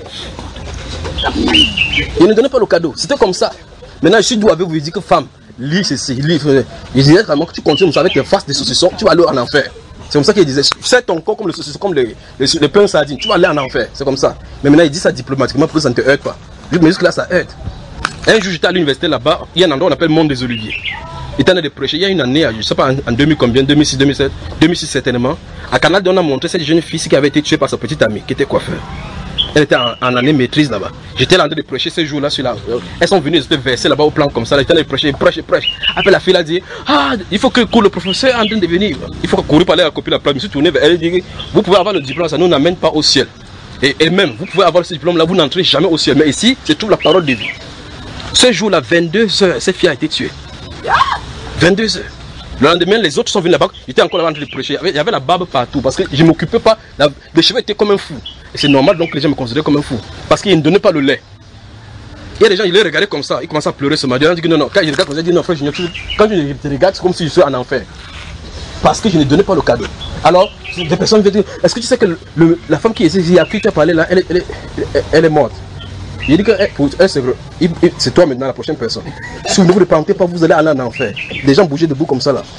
Je ne donnais pas le cadeau. C'était comme ça. Maintenant, je suis doux avec vous, il dit que femme, lis ceci, lis. Il disait vraiment que tu continues avec tes faces de saucisson, tu vas aller en enfer. C'est comme ça qu'il disait, fais ton corps comme le saucisson, comme les, les, les pains sardines, tu vas aller en enfer. C'est comme ça. Mais maintenant, il dit ça diplomatiquement pour que ça ne te heurte pas. Mais jusque-là, ça heurte. Un jour, j'étais à l'université là-bas, il y a un endroit qu'on appelle Monde des Oliviers. Il était en train de prêcher, il y a une année, je ne sais pas en deux mille combien, deux mille six, deux mille sept, deux mille six certainement. À Canal, on a montré cette jeune fille qui avait été tuée par sa petite amie, qui était coiffeur. Elle était en, en année maîtrise là-bas. J'étais en train de prêcher ce jour-là sur la. Elles sont venues, elles étaient versées là-bas au plan comme ça. J'étais en train de prêcher, prêche, prêche. Après la fille a dit, ah, il faut que, que le professeur est en train de venir. Il faut courir parler à la copine, la place. Je me suis tourné vers elle et dit, vous pouvez avoir le diplôme, ça ne nous amène pas au ciel. Et, et même, vous pouvez avoir ce diplôme-là, vous n'entrez jamais au ciel. Mais ici, c'est toute la parole de vie. Ce jour-là, vingt-deux heures, cette fille a été tuée. vingt-deux heures. Le lendemain, les autres sont venus là-bas. J'étais encore là en train de prêcher. Il y avait la barbe partout parce que je ne m'occupais pas. La, les cheveux étaient comme un fou. Et c'est normal donc que les gens me considéraient comme un fou. Parce qu'ils ne donnaient pas le lait. Il y a des gens, ils les regardaient comme ça. Ils commençaient à pleurer ce matin. Ils disent que non, non. Quand je regarde comme ça, ils disent non, frère, je ne, quand je te regarde, c'est comme si je suis en enfer. Parce que je ne donnais pas le cadeau. Alors, des personnes viennent dire, est-ce que tu sais que le, le, la femme qui est ici, à qui tu as parlé là, elle, elle, elle, elle est morte. Il dit que elle, c'est toi maintenant la prochaine personne. Si vous ne vous repentez pas, vous allez aller en enfer. Des gens bougeaient debout comme ça là.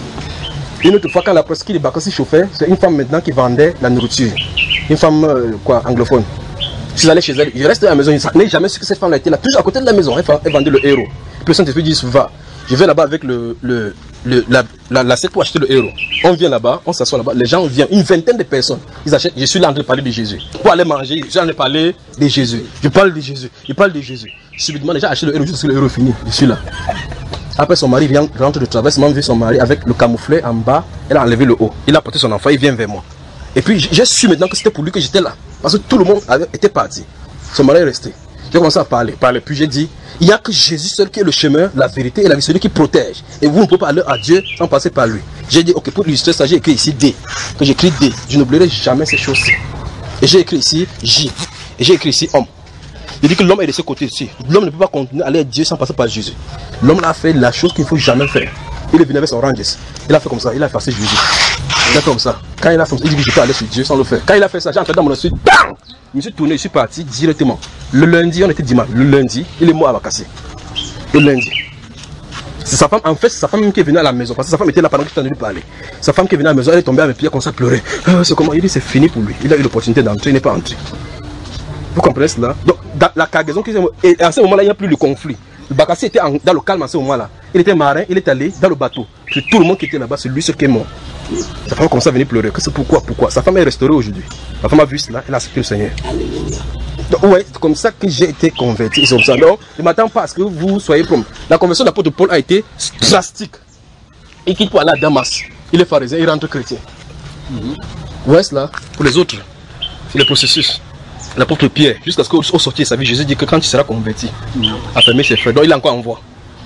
Une autre fois, quand la presse qui les Bakassi chauffait, c'est une femme maintenant qui vendait la nourriture. Une femme euh, quoi, anglophone. Je suis allé chez elle, je reste à la maison, je ne savais jamais ce que cette femme était là, toujours à côté de la maison. Elle, elle vendait le héros. Puis le Saint-Esprit dit, va. Je vais là-bas avec le, le, le, la, la, la pour acheter le héros. On vient là-bas, on s'assoit là-bas, les gens viennent, une vingtaine de personnes. Ils achètent, je suis là en train de parler de Jésus. Pour aller manger, je suis en train de parler de Jésus. Je parle de Jésus, je parle de Jésus. Subitement, les gens achètent le héros jusqu'à ce que le héros finit. Je suis là. Après, son mari vient, rentre de travail, c'est vu son mari avec le camouflet en bas, elle a enlevé le haut. Il a porté son enfant, il vient vers moi. Et puis, j'ai su maintenant que c'était pour lui que j'étais là. Parce que tout le monde avait, était parti. Son mari est resté. J'ai commencé à parler, parler. Puis j'ai dit, il n'y a que Jésus seul qui est le chemin, la vérité et la vie, celui qui protège. Et vous ne pouvez pas aller à Dieu sans passer par lui. J'ai dit, ok, pour illustrer ça, j'ai écrit ici D. Que j'écris D. Je n'oublierai jamais ces choses-ci. Et j'ai écrit ici J. Et j'ai écrit ici homme. Il dit que l'homme est de ce côté-ci. L'homme ne peut pas continuer à aller à Dieu sans passer par Jésus. L'homme a fait la chose qu'il ne faut jamais faire. Il est venu avec son Rangers. Il a fait comme ça, il a effacé Jésus. Il a fait comme ça. Quand il a fait comme ça, il dit que je peux aller sur Dieu sans le faire. Quand il a fait ça, j'ai entré dans mon ensuite, bam! Je me suis tourné, je suis parti directement. Le lundi, on était dimanche. Le lundi, il est mort à Bakassi. Le lundi. C'est sa femme, en fait, c'est sa femme qui est venue à la maison. Parce que sa femme était là pendant que je t'en ai parler. Sa femme qui est venue à la maison, elle est tombée à mes pieds, comme ça, pleurer. Euh, c'est comment? Il dit c'est fini pour lui. Il a eu l'opportunité d'entrer, il n'est pas entré. Vous comprenez cela? Donc, dans la cargaison, et à ce moment-là, il n'y a plus de conflit. Le Bakassi était en, dans le calme à ce moment-là. Il était marin, il est allé dans le bateau. C'est tout le monde qui était là-bas, c'est lui seul qui est mort. Sa femme commence à venir pleurer. C'est pourquoi, pourquoi? Sa femme est restaurée aujourd'hui. La femme a vu cela, elle a accepté le Seigneur. Donc, ouais, c'est comme ça que j'ai été converti. C'est comme ça. Donc, je ne m'attends pas à ce que vous soyez prompt. La conversion de l'apôtre Paul a été drastique. Il quitte pour aller à Damas. Il est pharisien, il rentre chrétien. Mm-hmm. Ouais, cela, pour les autres, c'est le processus. L'apôtre Pierre, jusqu'à ce qu'au sortir de sa vie, Jésus dit que quand il sera converti, mm-hmm. a fermé ses frères. Donc, il a encore en voie.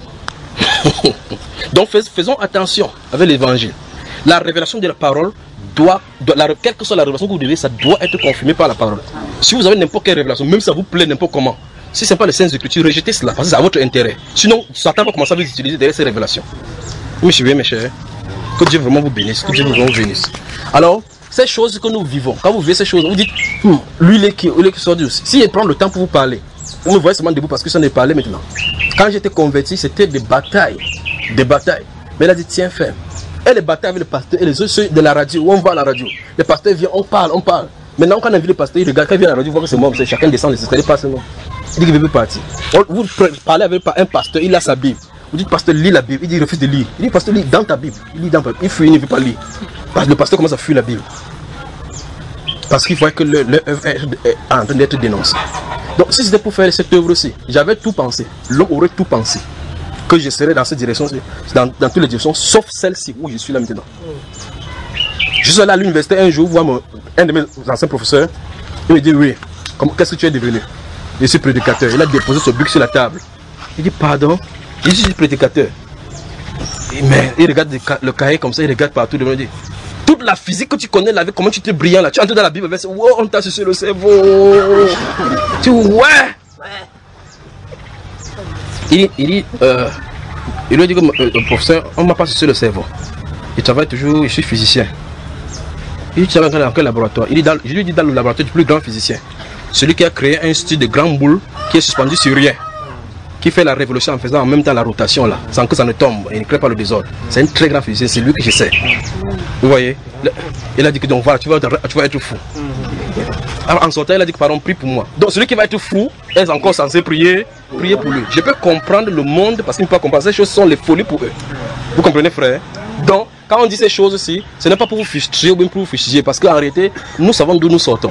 Donc, fais, faisons attention avec l'évangile. La révélation de la parole doit, doit la, quelle que soit la révélation que vous devez, ça doit être confirmé par la parole. Si vous avez n'importe quelle révélation, même si ça vous plaît n'importe comment, si ce n'est pas les Saintes Écritures, rejetez cela, parce que c'est à votre intérêt. Sinon, Satan va commencer à vous utiliser derrière ces révélations. Vous me suivez, mes chers? Que Dieu vraiment vous bénisse, que Dieu vraiment vous bénisse. Alors, ces choses que nous vivons, quand vous vivez ces choses, vous dites, hm, lui, il est qui, il est qui sort du... Si il prend le temps pour vous parler, vous me voyez seulement debout parce que ça ne parlait maintenant. Quand j'étais converti, c'était des batailles, des batailles. Mais il a dit, tiens, ferme. Et les batailles avec le pasteur et les autres ceux de la radio, où on va à la radio. Le pasteur vient, on parle, on parle. Maintenant, quand on a vu le pasteur, il regarde, quand il vient à la radio, il voit que c'est moi, chacun descend les escaliers, pas seulement. Il dit qu'il veut partir. Vous parlez avec un pasteur, il a sa Bible. Vous dites, pasteur, lis la Bible. Il dit, il refuse de lire. Il dit, pasteur, lis dans ta Bible. Il lit dans ta Bible. Il fuit, il ne veut pas lire. Parce que le pasteur commence à fuir la Bible. Parce qu'il voit que l'œuvre est en train d'être dénoncée. Donc si c'était pour faire cette œuvre aussi, j'avais tout pensé. L'homme aurait tout pensé. Que je serais dans cette direction, dans, dans toutes les directions, sauf celle-ci où je suis là maintenant. Je suis allé à l'université un jour voir mon, un de mes anciens professeurs. Il me dit oui, qu'est-ce que tu es devenu? Je suis prédicateur. Il a déposé son bic sur la table. Il dit pardon, je suis prédicateur. Mais il regarde le cahier comme ça, il regarde partout devant, il dit toute la physique que tu connais, là, avec comment tu t'es brillant là, tu entres dans la Bible, wow, on t'a sucé le cerveau. Tu ouais. Il, il dit, euh, il lui dit que euh, le professeur, on m'a pas sucé le cerveau. Il travaille toujours, je suis physicien. Il dit, tu travailles dans quel laboratoire? Il dit, dans, je lui dis dans le laboratoire du plus grand physicien. Celui qui a créé un style de grande boule qui est suspendu sur rien. Qui fait la révolution en faisant en même temps la rotation là, sans que ça ne tombe et ne crée pas le désordre. C'est un très grand physicien, c'est lui que je sais. Vous voyez? Il a dit que donc voilà, tu vas, tu vas être fou. Alors, en sortant, il a dit que pardon, prie pour moi. Donc celui qui va être fou est encore censé prier, prier pour lui. Je peux comprendre le monde parce qu'il ne peut pas comprendre. Ces choses sont les folies pour eux. Vous comprenez, frère? Donc, quand on dit ces choses-ci, ce n'est pas pour vous frustrer ou bien pour vous fustiger, parce qu'en réalité, nous savons d'où nous sortons.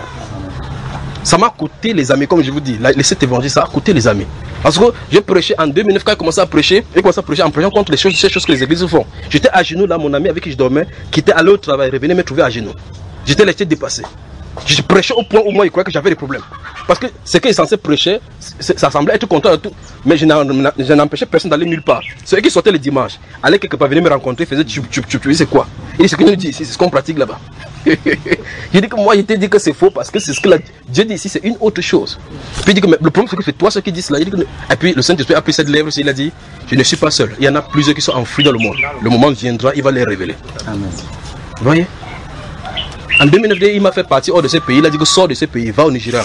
Ça m'a coûté les amis, comme je vous dis, les cet évangile, ça a coûté les amis. Parce que j'ai prêché en deux mille neuf, quand j'ai commencé à prêcher, j'ai commencé à prêcher en prêchant contre les choses, ces choses que les églises font. J'étais à genoux là, mon ami avec qui je dormais, qui était allé au travail, revenait me trouver à genoux. J'étais laissé dépasser. Je prêchais au point où moi il croyait que j'avais des problèmes. Parce que ce qu'il est censé prêcher, ça semblait être content de tout. Mais je n'empêchais personne d'aller nulle part. Ceux qui sortaient le dimanche, allaient quelque part, venaient me rencontrer, faisaient tu tu tu tu c'est quoi? Et ce que nous dit ici, c'est ce qu'on pratique là-bas. J'ai dit que moi, il t'ai dit que c'est faux parce que c'est ce que la... Dieu dit ici, c'est une autre chose. Puis il dit que mais le problème, c'est que c'est toi ceux qui disent cela. Il dit que... Et puis le Saint-Esprit a pris cette lèvre, il a dit, je ne suis pas seul. Il y en a plusieurs qui sont enfouis dans le monde. Le moment viendra, il va les révéler. Amen. Vous voyez? En deux mille neuf, il m'a fait partir hors de ce pays. Il a dit que sors de ce pays, va au Nigeria.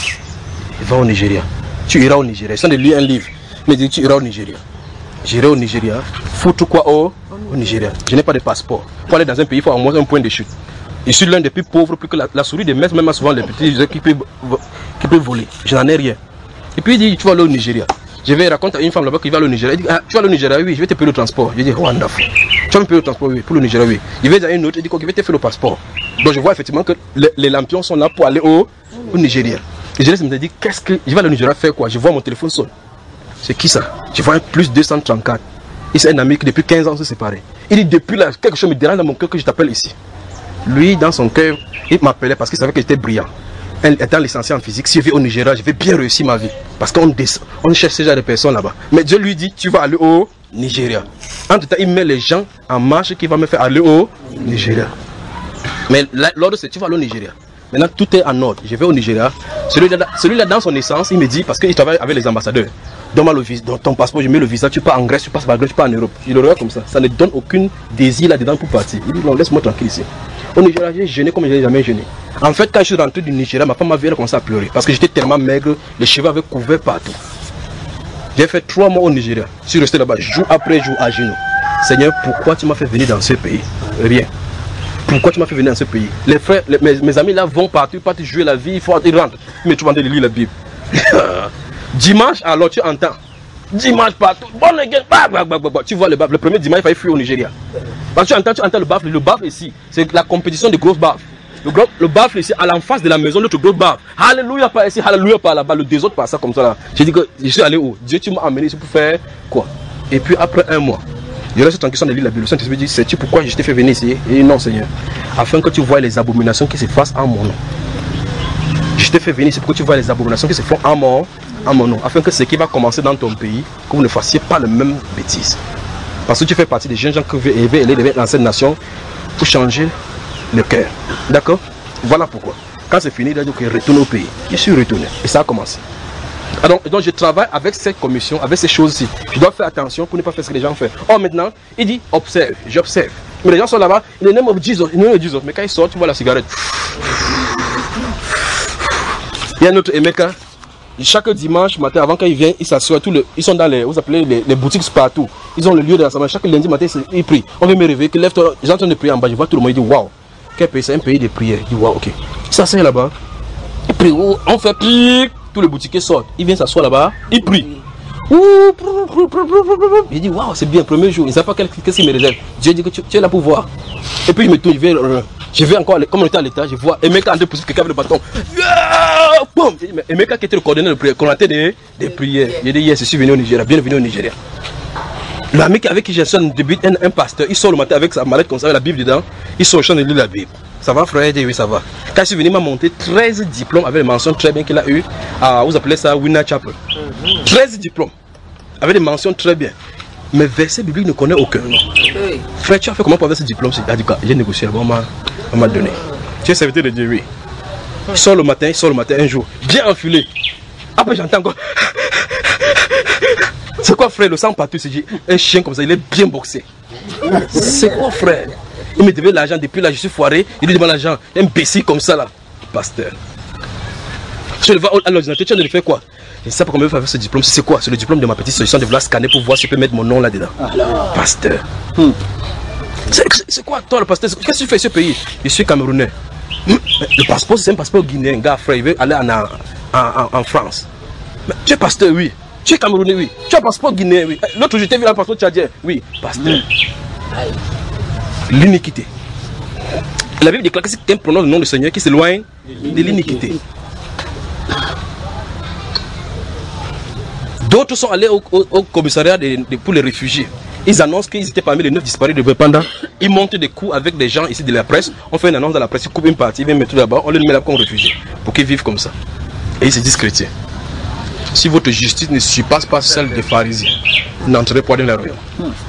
Va au Nigeria. Tu iras au Nigeria. Je suis en train de lire un livre. Il m'a dit, tu iras au Nigeria. J'irai au Nigeria. Foutre quoi au, au Nigeria? Je n'ai pas de passeport. Pour aller dans un pays, il faut au moins un point de chute. Je suis l'un des plus pauvres, plus que la, la souris des messes, même souvent les petits qui peuvent, qui peuvent voler. Je n'en ai rien. Et puis il dit, tu vas aller au Nigeria. Je vais raconter à une femme là-bas qui va aller au Nigeria. Il dit, ah, tu vas aller au Nigeria? Oui, je vais te payer le transport. Je dis, oh, wonderful. Tu vas me payer le transport? Oui, pour le Nigeria, oui. Il va dans une autre, il dit, je vais te faire le passeport. Donc je vois effectivement que les, les lampions sont là pour aller au, au Nigeria. Et je laisse me dire, qu'est-ce que je vais aller au Nigeria faire quoi? Je vois mon téléphone sonne. C'est qui ça? Je vois un plus deux cent trente-quatre. Et c'est un ami qui depuis quinze ans se séparé. Il dit, depuis là, quelque chose me dérange dans mon cœur que je t'appelle ici. Lui, dans son cœur, il m'appelait parce qu'il savait que j'étais brillant. Étant licencié en physique, si je vais au Nigeria, je vais bien réussir ma vie. Parce qu'on on cherche ce genre de personnes là-bas. Mais Dieu lui dit, tu vas aller au Nigeria. En tout cas, il met les gens en marche qui vont me faire aller au Nigeria. Mais l'ordre, c'est tu vas aller au Nigeria. Maintenant, tout est en ordre. Je vais au Nigeria. Celui-là, celui-là dans son essence, il me dit, parce qu'il travaille avec les ambassadeurs. Donne-moi le visa, dans ton passeport, je mets le visa, tu pars en Grèce, tu passes par Grèce, tu pars en Europe. Il le regarde comme ça. Ça ne donne aucun désir là-dedans pour partir. Il dit, non, laisse-moi tranquille ici. Au Nigeria, j'ai jeûné comme je n'ai jamais jeûné. En fait, quand je suis rentré du Nigeria, ma femme m'a vu, elle a commencé à pleurer. Parce que j'étais tellement maigre, les cheveux avaient couvert partout. J'ai fait trois mois au Nigeria. Je suis resté là-bas, jour après jour, à genoux. Seigneur, pourquoi tu m'as fait venir dans ce pays? Rien. Pourquoi tu m'as fait venir dans ce pays? Les frères, les, mes, mes amis là vont partir, ils partent jouer la vie, il faut ils rentrent. Ils me trouvent en train de lire la Bible. Dimanche, alors tu entends. Dimanche partout. Bonne gueule. Bah, bah, bah, bah, bah. Tu vois le baffle. Le premier dimanche, il fallait fuir au Nigeria. Parce que tu entends, tu entends le baffle. Le baffle ici, c'est la compétition des grosses baffles. Le, gros, le baffle ici, à l'enfance de la maison, notre gros baffle. Alléluia par ici, alléluia par là-bas. Le désordre par ça comme ça là. J'ai dit que je suis allé où? Dieu, tu m'as amené ici pour faire quoi? Et puis après un mois, je reste tranquille de lire la Bible. Le Saint-Esprit dit, sais-tu pourquoi je t'ai fait venir ici? Et dit, non Seigneur, afin que tu vois les abominations qui se fassent en mon nom. Je t'ai fait venir ici pour que tu vois les abominations qui se font en mon, en mon nom. Afin que ce qui va commencer dans ton pays, que vous ne fassiez pas les mêmes bêtises. Parce que tu fais partie des jeunes gens qui veulent élever dans cette nation pour changer le cœur. D'accord? Voilà pourquoi. Quand c'est fini, il a dit que retourne au pays. Je suis retourné. Et ça a commencé. Alors, donc je travaille avec cette commission, avec ces choses-ci. Je dois faire attention pour ne pas faire ce que les gens font. Or maintenant, il dit observe, j'observe. Mais les gens sont là-bas, in the name of Jesus, in the name of Jesus. Mais quand ils sortent, tu vois la cigarette. Il y a un autre Emeka. Chaque dimanche matin, avant qu'ils viennent, ils s'assoient. Le, ils sont dans les, vous appelez les, les boutiques partout. Ils ont le lieu de l'ensemble. Chaque lundi matin, ils prient. On veut me réveiller, qu'ils lèvent, ils sont en train de prier en bas. Je vois tout le monde, il dit waouh. Quel pays? C'est un pays de prière. Il dit waouh, ok. Ils s'assoient là-bas. Ils prient. On fait pique. Tous les boutiquiers sortent. Ils viennent s'asseoir là-bas. Ils prient. Il dit waouh, c'est bien, premier jour. Ils ne savent pas qu'est-ce qu'il me réserve. Dieu dit que tu, tu es là pour voir. Et puis je me tourne, je vais, euh, je vais encore, comme on était à l'étage, je vois un mec en train de pousser quelqu'un avec le bâton. boum. Et Meka qui était le coordonnateur de prière, coordonnateur des, des prières. Il dit, yes, je suis venu au Nigeria, bienvenue au Nigeria. L'ami avec qui j'ai un début, un, un pasteur, il sort le matin avec sa mallette comme ça, avec la Bible dedans, il sort au champ de lire la Bible. Ça va frère? Il dit oui, ça va. Quand je suis venu, il m'a monté treize diplômes avec les mentions très bien qu'il a eu à, vous appelez ça Winner Chapel. treize diplômes, avec des mentions très bien. Mais verset biblique ne connaît aucun. Frère, tu as fait comment pour avoir ce diplôme? Il a dit quoi? J'ai négocié, on m'a donné. Tu es serviteur de Dieu, oui. Il sort le matin, il sort le matin un jour, bien enfilé. Après j'entends encore. C'est quoi frère, le sang partout, c'est un chien comme ça, il est bien boxé. C'est quoi frère? Il me devait l'argent, depuis là je suis foiré, il lui demande l'argent, un imbécile comme ça là. Pasteur. Je le vois à l'ordinateur, tu as de faire quoi? Je ne sais pas comment il va faire ce diplôme, c'est quoi? C'est le diplôme de ma petite solution de vouloir scanner pour voir si je peux mettre mon nom là-dedans. Pasteur. Hmm. C'est quoi toi le pasteur? Qu'est-ce que tu fais ce pays? Je suis camerounais. Le passeport c'est un passeport guinéen, gars frère, il veut aller en, en, en, en France. Mais tu es pasteur, oui. Tu es camerounais, oui. Tu as un passeport guinéen, oui. L'autre je t'ai vu un passeport tchadien, oui. Pasteur. L'iniquité. La Bible déclare que c'est quelqu'un prononce le nom du Seigneur qui s'éloigne de l'iniquité. D'autres sont allés au, au, au commissariat de, de, pour les réfugiés. Ils annoncent qu'ils étaient parmi les neuf disparus de Bepanda. Ils montent des coups avec des gens ici de la presse. On fait une annonce dans la presse, ils coupent une partie, ils viennent mettre là-bas, on les met là comme réfugiés. Pour qu'ils vivent comme ça. Et ils se disent chrétiens. Si votre justice ne surpasse pas celle des pharisiens, n'entrez pas dans la royaume.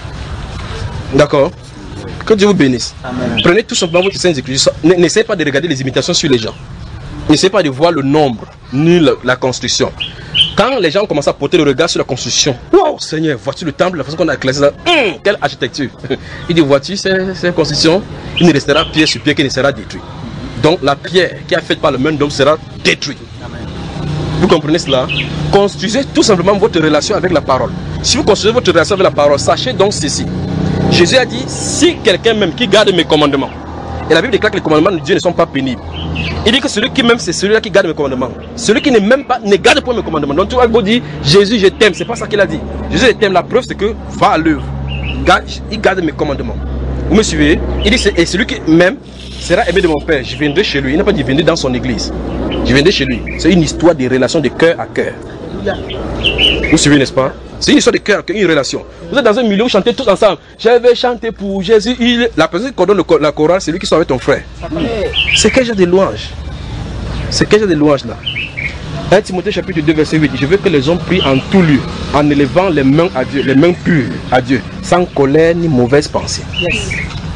D'accord? Que Dieu vous bénisse. Amen. Prenez tout simplement votre Sainte Écriture. N'essayez pas de regarder les imitations sur les gens. N'essayez pas de voir le nombre, ni la, la construction. Quand les gens commencent à porter le regard sur la construction, wow, Seigneur, vois-tu le temple, la façon qu'on a classé ça, hum, quelle architecture. Il dit, vois-tu, c'est une construction, il ne restera pierre sur pierre qui ne sera détruit. Donc la pierre qui est faite par le même homme sera détruite. Vous comprenez cela? Construisez tout simplement votre relation avec la parole. Si vous construisez votre relation avec la parole, sachez donc ceci. Jésus a dit, si quelqu'un même qui garde mes commandements, et la Bible déclare que les commandements de Dieu ne sont pas pénibles. Il dit que celui qui m'aime, c'est celui-là qui garde mes commandements. Celui qui ne m'aime pas, ne garde pas mes commandements. Donc tu vas dire, Jésus, je t'aime. C'est pas ça qu'il a dit. Jésus, je t'aime. La preuve, c'est que va à l'œuvre. Il garde mes commandements. Vous me suivez? Il dit, et celui qui m'aime sera aimé de mon Père. Je viendrai chez lui. Il n'a pas dit venir dans son église. Je viendrai chez lui. C'est une histoire de relation de cœur à cœur. Vous suivez, n'est-ce pas? C'est une histoire de cœur, une relation. Vous êtes dans un milieu où vous chantez tous ensemble. Je vais chanter pour Jésus. Il... La personne qui coordonne la chorale, c'est lui qui sort avec ton frère. C'est quel genre de louange? C'est quel genre de louange là? un Timothée chapitre deux verset huit. Je veux que les hommes prient en tout lieu, en élevant les mains à Dieu, les mains pures à Dieu, sans colère ni mauvaise pensée. Yes.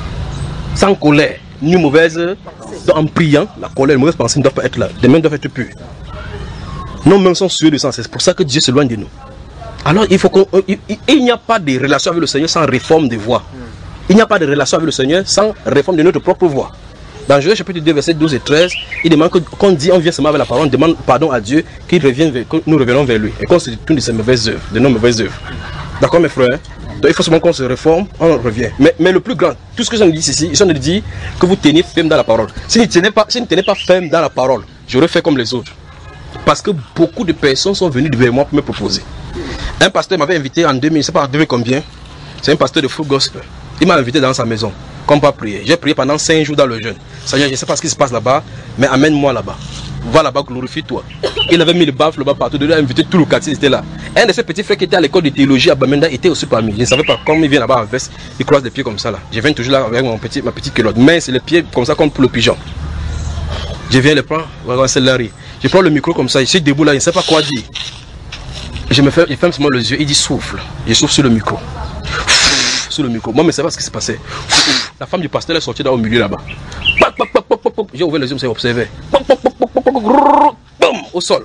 Sans colère ni mauvaise. Donc, en priant, la colère et la mauvaise pensée ne doivent pas être là. Les mains doivent être pures. Nos mains sont suées de sang. C'est pour ça que Dieu s'éloigne de nous. Alors il faut qu'on, il, il n'y a pas de relation avec le Seigneur sans réforme de voix. Il n'y a pas de relation avec le Seigneur sans réforme de notre propre voix. Dans Joël chapitre deux versets douze et treize, il demande que qu'on dit on vient seulement avec la parole, on demande pardon à Dieu, qu'il revienne vers, que nous revenons vers lui et qu'on se détourne de ses mauvaises œuvres, de nos mauvaises œuvres. D'accord mes frères? Donc il faut seulement qu'on se réforme, on revient. Mais, mais le plus grand, tout ce que je vous dis ici, ils sont de dire que vous tenez ferme dans la parole. Si vous ne tenez pas, si vous ne tenez pas ferme dans la parole, j'aurais fait comme les autres. Parce que beaucoup de personnes sont venues vers moi pour me proposer. Un pasteur m'avait invité en deux mille, je ne sais pas en deux mille combien. C'est un pasteur de Full Gospel. Il m'a invité dans sa maison, comme pas prier. J'ai prié pendant cinq jours dans le jeûne. Seigneur, je ne sais pas ce qui se passe là-bas, mais amène-moi là-bas. Va là-bas, glorifie-toi. Il avait mis le baffe là-bas partout. Il a invité tout le quartier, il était là. Un de ses petits frères qui était à l'école de théologie à Bamenda était aussi parmi. Je ne savais pas comment il vient là-bas en veste. Il croise les pieds comme ça là. Je viens toujours là avec mon petit, ma petite culotte. Mais c'est les pieds comme ça, comme pour le pigeon. Je viens le prendre. Voilà, c'est Larry. Je prends le micro comme ça. Je suis debout là, je ne sais pas quoi dire. Je me fais, je ferme seulement les yeux, il dit souffle. Je souffle sur le micro. Sur le micro. Moi, mais c'est pas ce qui s'est passé. La femme du pasteur est sortie dans au milieu là-bas. J'ai ouvert les yeux, j'ai observé. Au sol.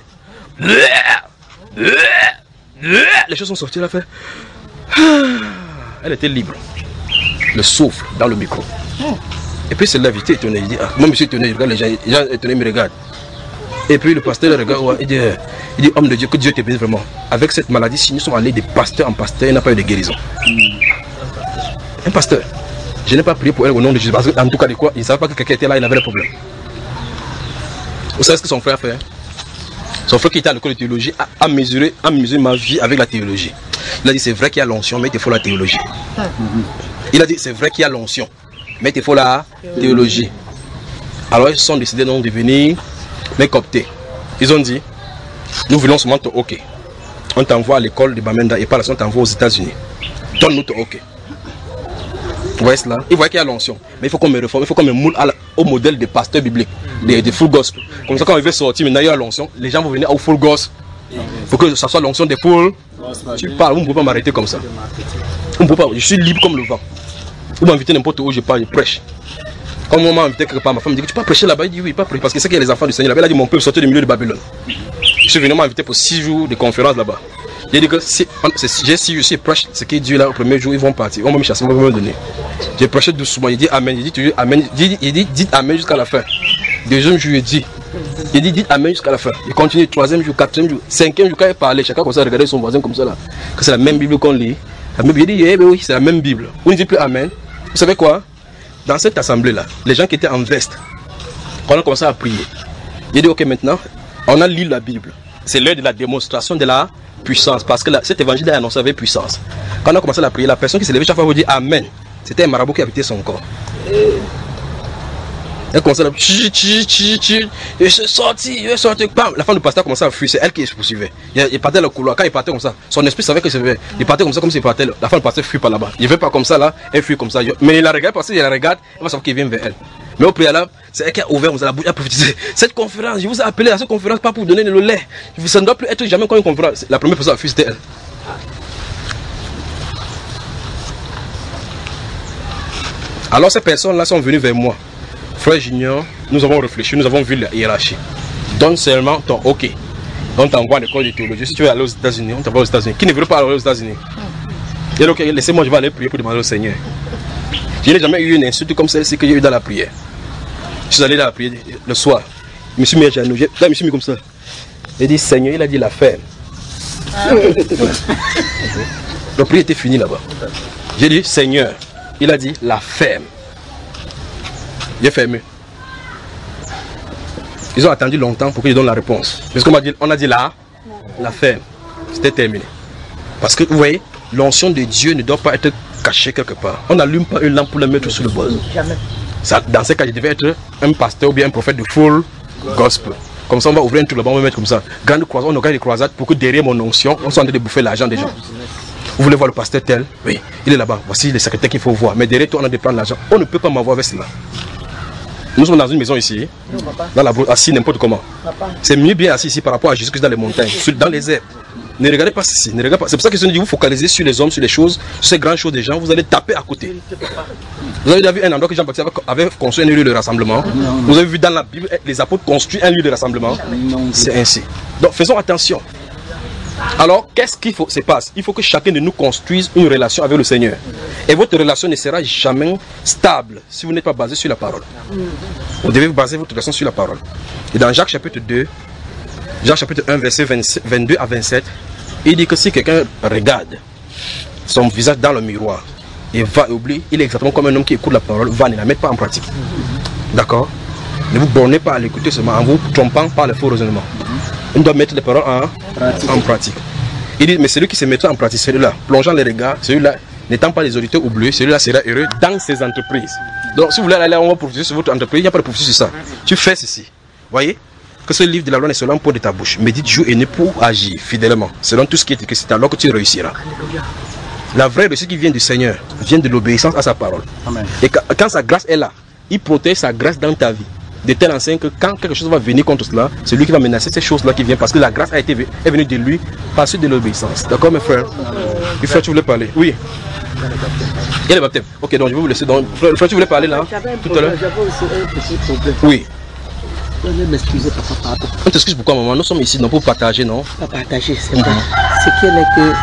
Les choses sont sorties, elle a fait. Elle était libre. Le souffle dans le micro. Et puis c'est l'invité étonné. Il dit, ah, moi, monsieur étonné, je regarde les gens, les gens étonnés me regardent. Et puis le pasteur le regarde, il dit, il dit, homme de Dieu, que Dieu te bénisse vraiment. Avec cette maladie, si nous sommes allés de pasteur en pasteur, il n'y a pas eu de guérison. Un pasteur. Je n'ai pas prié pour elle au nom de Jésus. Parce qu'en tout cas, de quoi, il ne savait pas que quelqu'un était là, il avait le problème. Vous savez ce que son frère a fait? Son frère qui était à l'école de théologie a, a, mesuré, a mesuré ma vie avec la théologie. Il a dit, c'est vrai qu'il y a l'onction, mais il te faut la théologie. Il a dit, c'est vrai qu'il y a l'onction, mais il te faut la théologie. Alors ils sont décidés donc de venir les copter. Ils ont dit, nous voulons seulement ton OK. On t'envoie à l'école de Bamenda et par la suite on t'envoie aux États-Unis. Donne-nous ton OK. Vous voyez cela? Ils voient qu'il y a l'onction. Mais il faut qu'on me réforme, il faut qu'on me moule à la, au modèle des pasteurs bibliques, des, des full gospel. Comme ça, quand on veut sortir, maintenant il y a l'onction, les gens vont venir au full gospel. Il faut que ça soit l'onction des full. Tu parles, vous ne pouvez pas m'arrêter comme ça. Vous ne pouvez pas, je suis libre comme le vent. Vous m'invitez n'importe où, je parle, je prêche. Quand on m'a invité quelque part, ma femme me dit que tu peux pas prêcher là-bas. Il dit oui, pas prêcher. Parce que c'est qu'il y a les enfants du Seigneur là-bas. Il a dit mon peuple sortez du milieu de Babylone. Je suis venu m'inviter pour six jours de conférence là-bas. J'ai dit que si j'ai si je suis prêche, ce qui est Dieu là, au premier jour, ils vont partir. On va me chasser, on va me donner. J'ai prêché doucement. Il dit Amen. Il dit toujours Amen. Il dit, il dit dites Amen jusqu'à la fin. Deuxième jour, il dit. Il dit dites Amen jusqu'à la fin. Il continue. Troisième jour, quatrième jour, cinquième jour, quand il parlait, chacun comme ça, regardait son voisin comme ça là. Que c'est la même Bible qu'on lit. La Bible, il dit eh, ben oui, c'est la même Bible. On ne dit plus Amen. Vous savez quoi? Dans cette assemblée là, les gens qui étaient en veste, quand on a commencé à prier, il dit ok maintenant, on a lu la Bible. C'est l'heure de la démonstration de la puissance. Parce que là, cet évangile est annoncé avec puissance. Quand on a commencé à prier, la personne qui s'est levée chaque fois vous dit Amen. C'était un marabout qui habitait son corps. Elle commençait à chi chi chi chi. Il est sorti, il est sorti. Bam, la femme du pasteur a commencé à fuir. C'est elle qui se poursuivait. Il, il partait dans le couloir. Quand il partait comme ça, son esprit savait que c'était. Il partait comme ça, comme s'il partait. La femme du pasteur fuit par là-bas. Il ne veut pas comme ça là. Elle fuit comme ça. Mais il la regarde parce qu'il la regarde. Elle va savoir qu'il vient vers elle. Mais au préalable, c'est elle qui a ouvert vous la bouche, a prophétisé. Cette conférence, je vous ai appelé à cette conférence pas pour vous donner le lait. Ça ne doit plus être jamais comme une conférence. La première personne à fuir, c'était elle. Alors ces personnes-là sont venues vers moi. Frère Junior, nous avons réfléchi, nous avons vu la hiérarchie. Donne seulement ton OK. On t'envoie à l'école de théologie. Si tu veux aller aux États-Unis, on t'envoie aux États-Unis. Qui ne veut pas aller aux États-Unis? Et donc, laissez-moi, je vais aller prier pour demander au Seigneur. Je n'ai jamais eu une insulte comme celle-ci que j'ai eu dans la prière. Je suis allé dans la prière le soir. Je me suis mis à genoux. Là, je me suis mis comme ça. J'ai dit, Seigneur, il a dit la ferme. La prière était finie là-bas. J'ai dit, Seigneur, il a dit la ferme. J'ai fermé. Ils ont attendu longtemps pour que je donne la réponse. Parce qu'on a dit, on a dit là, la ferme. C'était terminé. Parce que vous voyez, l'onction de Dieu ne doit pas être cachée quelque part. On n'allume pas une lampe pour la mettre sous le bol. Ça, dans ce cas, je devais être un pasteur ou bien un prophète de full gospel. Comme ça, on va ouvrir un truc là-bas, on va mettre comme ça. Grande croisade, on organise des croisades pour que derrière mon onction, on soit en train de bouffer l'argent des gens. Vous voulez voir le pasteur tel? Oui, il est là-bas. Voici les secrétaires qu'il faut voir. Mais derrière toi, on a de prendre l'argent. On ne peut pas m'avoir avec cela. Nous sommes dans une maison ici, dans la brousse, assis n'importe comment. C'est mieux bien assis ici par rapport à Jésus que dans les montagnes, dans les airs. Ne regardez pas ceci, ne regardez pas. C'est pour ça que je dis, vous focalisez sur les hommes, sur les choses, sur ces grandes choses des gens, vous allez taper à côté. Vous avez déjà vu un endroit que Jean-Baptiste avait construit un lieu de rassemblement. Vous avez vu dans la Bible, les apôtres construisent un lieu de rassemblement. C'est ainsi. Donc faisons attention. Alors, qu'est-ce qu'il faut se passe? Il faut que chacun de nous construise une relation avec le Seigneur. Et votre relation ne sera jamais stable si vous n'êtes pas basé sur la parole. Vous devez baser votre relation sur la parole. Et dans Jacques chapitre deux, Jacques chapitre un, verset vingt-deux à vingt-sept, il dit que si quelqu'un regarde son visage dans le miroir et va oublier, il est exactement comme un homme qui écoute la parole, va ne la mettre pas en pratique. D'accord? Ne vous bornez pas à l'écouter seulement en vous trompant par le faux raisonnement. On doit mettre les paroles en pratique. en pratique. Il dit, mais celui qui se mettra en pratique, celui-là, plongeant les regards, celui-là, n'étant pas les auditeurs oubliés, celui-là sera heureux dans ses entreprises. Donc, si vous voulez aller, on va profiter sur votre entreprise, il n'y a pas de profit sur ça. Tu fais ceci. Voyez? Que ce livre de la loi n'est seulement pour de ta bouche. Médite jour et nuit pour agir fidèlement. Selon tout ce qui est écrit, c'est alors que tu réussiras. La vraie réussite qui vient du Seigneur vient de l'obéissance à sa parole. Amen. Et quand sa grâce est là, il protège sa grâce dans ta vie. De telle enseigne que quand quelque chose va venir contre cela, c'est lui qui va menacer ces choses-là qui viennent parce que la grâce a été est venue de lui par suite de l'obéissance. D'accord, mes frères? Oui, frère, tu voulais parler? Oui. Il y a le baptême. Ok, donc je vais vous laisser. Donc, frère, frère, tu voulais parler là tout à l'heure? J'avais aussi un petit problème. Oui. Je vais m'excuser, papa, pardon. On t'excuse pourquoi, maman? Nous sommes ici non pour partager, non? Pas partager, c'est mm-hmm. pas. Ce qui est que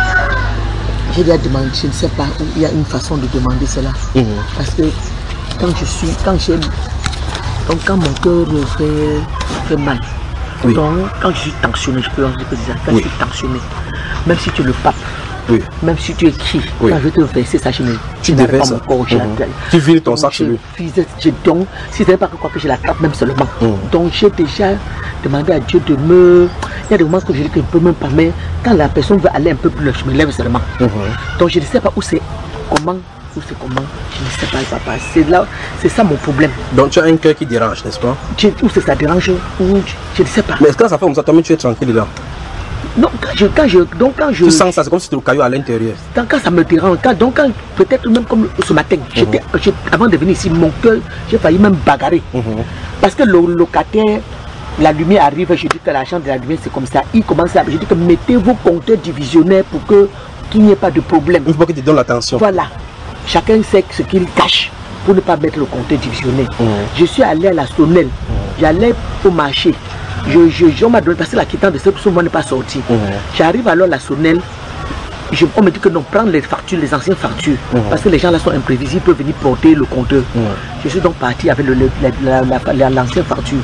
j'ai déjà demandé, je ne sais pas où il y a une façon de demander cela. Mm-hmm. Parce que quand je suis, quand j'ai. Donc quand mon cœur fait, fait mal, oui. Donc quand je suis tensionné, je peux dire que ça, quand oui. je suis tensionné, même si tu es le pape, oui. même si tu es qui, oui. quand je vais te verser ça, je ne tu n'arrives pas mon corps, j'ai mm-hmm. la tu vis ton sac sur lui. Donc, si ce n'est pas que quoi que je la tape même seulement. Mm. Donc j'ai déjà demandé à Dieu de me... Il y a des moments que je dis que je ne peux même pas, mais quand la personne veut aller un peu plus loin, je me lève seulement. Mm-hmm. Donc je ne sais pas où c'est, comment ou c'est comment, je ne sais pas, papa. C'est là, c'est ça mon problème. Donc tu as un cœur qui dérange, n'est-ce pas? Je, ou c'est ça dérange, ou je, je ne sais pas. Mais est-ce que ça fait comme ça, toi-même tu es tranquille dedans? Non, quand je, quand je, donc quand je... Tu sens ça, c'est comme si c'était le caillou à l'intérieur. Quand, quand ça me dérange, quand, donc quand, peut-être même comme ce matin, j'étais, mm-hmm. avant de venir ici, mon cœur, j'ai failli même bagarrer. Mm-hmm. Parce que le locataire, la lumière arrive, je dis que la chambre de la lumière c'est comme ça, il commence à... Je dis que mettez vos compteurs divisionnaires pour que qu'il n'y ait pas de problème. Il faut qu'il te donne l'attention. Voilà. Chacun sait ce qu'il cache pour ne pas mettre le compteur divisionnaire. Mm-hmm. Je suis allé à la Sonnelle, mm-hmm. j'allais au marché. Je, je, je, on m'a donné, parce que la quittance de ce que moi n'est pas sorti. Mmh. J'arrive alors à la Sonnelle, je, on me dit que non, prendre les factures, les anciennes factures, mmh. parce que les gens là sont imprévisibles, ils peuvent venir porter le compteur. Mmh. Je suis donc parti avec l'ancienne facture.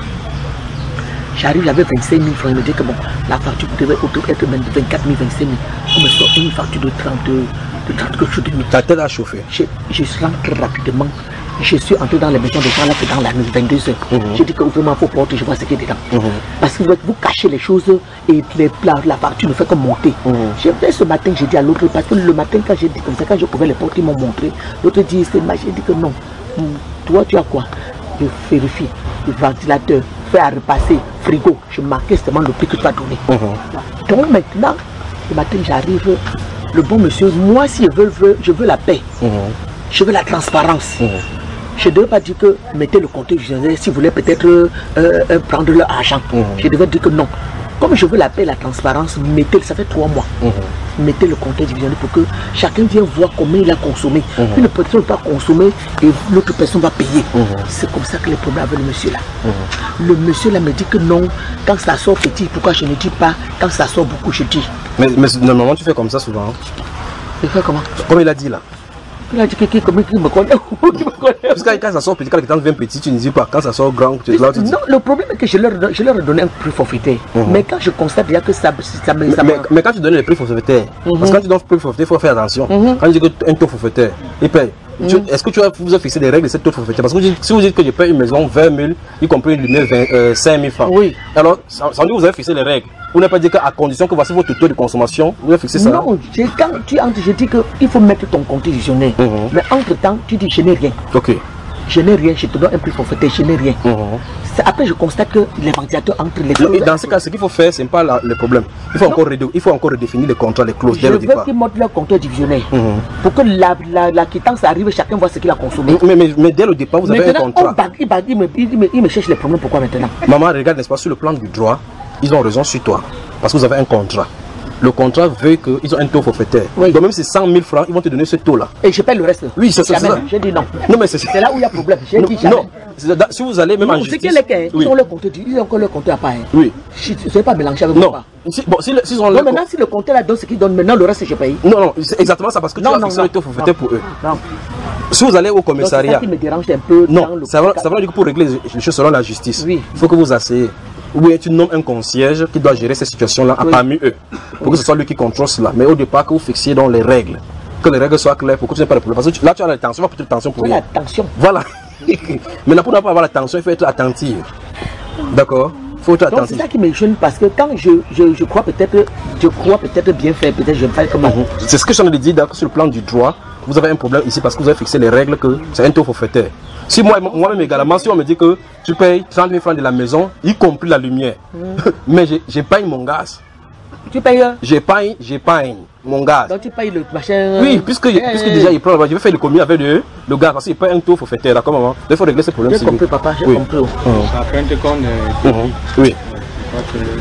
J'arrive, j'avais vingt-cinq mille francs, il me dit que bon, la facture devait être vingt-quatre mille, vingt-cinq mille. On me sort une facture de trente, de trente quelque chose de nuit. Ta tête a chauffé. Je, je rentre rapidement. Je suis entré dans les maisons des gens là, c'est dans la nuit, vingt-deux heures. Mm-hmm. J'ai dit que vraiment, il faut porter, je vois ce qui est dedans. Mm-hmm. Parce que vous cachez les choses et les, la, la facture ne fait que monter. Mm-hmm. J'ai fait ce matin, j'ai dit à l'autre, parce que le matin, quand j'ai dit comme ça, quand je pouvais les porter, ils m'ont montré. L'autre dit, c'est mal, j'ai dit que non. Toi, tu as quoi? Je vérifie. Le ventilateur, fait à repasser, frigo. Je marquais seulement le prix que tu as donné. Mm-hmm. Donc maintenant, le matin, j'arrive, le bon monsieur, moi, si je veux, je veux la paix, mm-hmm. je veux la transparence. Mm-hmm. Je ne devais pas dire que mettez le compteur divisionnaire si vous voulez peut-être euh, euh, prendre leur argent. Mmh. Je devais dire que non. Comme je veux la paix, la transparence, mettez, ça fait trois mois. Mmh. Mettez le compteur divisionnaire pour que chacun vienne voir combien il a consommé. Mmh. Une personne ne va pas consommer et l'autre personne va payer. Mmh. C'est comme ça que les problèmes avec le monsieur là. Mmh. Le monsieur là me dit que non, quand ça sort petit, pourquoi je ne dis pas? Quand ça sort beaucoup, je dis. Mais, mais normalement tu fais comme ça souvent. Je fais comment? Comme il a dit là. Il a dit quelqu'un comme qui me connaît. Parce que quand ça sort petit, quand ça devient petit, tu ne dis pas. Quand ça sort grand, tu es là, tu dis. Non, le problème est que je leur, je leur ai donné un prix forfaitaire. Mm-hmm. Mais quand je constate déjà que ça, ça me. Ça mais, mais, mais quand tu donnes les prix forfaitaires, mm-hmm. parce que quand tu donnes le prix forfaitaire, il faut faire attention. Mm-hmm. Quand tu dis qu'un taux forfaitaire, il paye. Mm-hmm. Est-ce que tu as, vous avez fixé des règles de cette taux forfaitaire? Parce que vous, si vous dites que je paye une maison vingt mille, y compris une lumière euh, cinq mille francs. Oui. Alors, ça, ça veut dire que vous avez fixé les règles. Vous n'avez pas dit qu'à condition que voici votre taux de consommation, vous avez fixé ça? Non, quand tu entres, je dis qu'il faut mettre ton compte divisionnaire. Mm-hmm. Mais entre-temps, tu dis je n'ai rien. Ok. Je n'ai rien, je te donne un prix forfaitaire, je n'ai rien. Mm-hmm. Après, je constate que les ventilateurs entre les clauses. Et dans ce cas, ce qu'il faut faire, ce n'est pas la, le problème. Il faut, encore il faut encore redéfinir les contrats, les clauses dès le départ. Je veux qu'ils montrent leur compteur divisionnaire. Mm-hmm. Pour que la, la, la quittance arrive, chacun voit ce qu'il a consommé. Mais, mais, mais dès le départ, vous maintenant, avez un contrat. Bague, il, bague, il, me, il, me, il me cherche les problèmes, pourquoi maintenant? Maman, regarde, n'est-ce pas, sur le plan du droit, ils ont raison sur toi. Parce que vous avez un contrat. Le contrat veut qu'ils ont un taux forfaitaire. Oui. Donc même si c'est cent mille francs, ils vont te donner ce taux-là. Et je paye le reste. Oui, c'est ça. J'ai dit non. Non, mais c'est là où il y a problème. J'ai dit jamais. Non, si vous allez même non, en justice... C'est que les oui. Ils ont le compteur, ils ont encore le compteur à part. Hein. Oui. Je ne vais pas mélanger avec non. moi. Si, bon, si, si ont non, maintenant, si le compteur là donne ce qu'il donne, maintenant le reste, je paye. Non, non, c'est exactement ça, parce que non, tu as fixé le taux forfaitaire pour eux. Non. Si vous allez au commissariat... C'est ça qui me dérange un peu. Non, ça va dire que pour régler les choses selon la justice, il faut que vous asseyez. Oui, tu nommes un concierge qui doit gérer ces situations-là oui. parmi eux, pour que ce soit lui qui contrôle cela. Mais au départ, que vous fixiez dans les règles, que les règles soient claires pour que tu n'aies pas de problème. Parce que là, tu as la tension, tu vas la tension pour rien. La tension. Voilà. Maintenant, pour ne pas avoir la tension, il faut être attentif. D'accord? Il faut être attentif. C'est ça qui me gêne parce que quand je, je, je crois peut-être je crois peut-être bien faire, peut-être je vais faire comme mm-hmm. C'est ce que je viens de dire, sur le plan du droit, vous avez un problème ici parce que vous avez fixé les règles que c'est un taux forfaitaire. Si moi, moi-même également, si on me dit que tu payes trente mille francs de la maison, y compris la lumière, mm. mais j'ai pas mon gaz. Tu payes? J'ai pas, j'ai pas mon gaz. Donc tu payes le machin. Oui, puisque, hey, puisque hey, déjà il prend, je vais faire le commis avec le, le gaz parce qu'il paye un taux forfaitaire, d'accord maman? Il faut régler ce problème. J'ai compris papa, j'ai oui. compris. Ça crainte qu'on euh, mmh. Oui. Que, euh,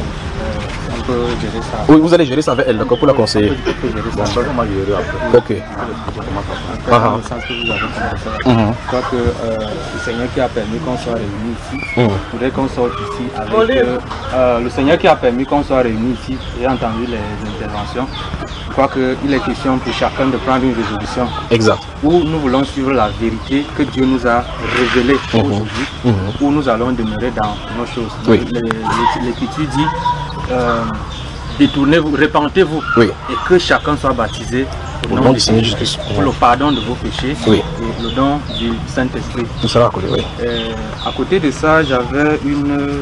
on peut gérer ça. Oui, vous allez gérer ça avec elle, d'accord, pour la conseiller. Ok. Dans uh-huh. le sens que vous avez commencé. Uh-huh. Je crois que euh, le Seigneur qui a permis qu'on soit réunis ici, uh-huh. je voudrais qu'on sorte ici avec euh, euh, le Seigneur qui a permis qu'on soit réunis ici. J'ai entendu les interventions. Je crois qu'il est question pour chacun de prendre une résolution. Exact. Où nous voulons suivre la vérité que Dieu nous a révélée uh-huh. aujourd'hui, uh-huh. où nous allons demeurer dans nos choses. Oui. L'Écriture dit euh, détournez-vous, répentez-vous oui. et que chacun soit baptisé au nom du Seigneur Jésus pour le pardon de vos péchés oui. et le don du Saint-Esprit. Tout ça à côté, oui. Euh, à côté de ça, j'avais une,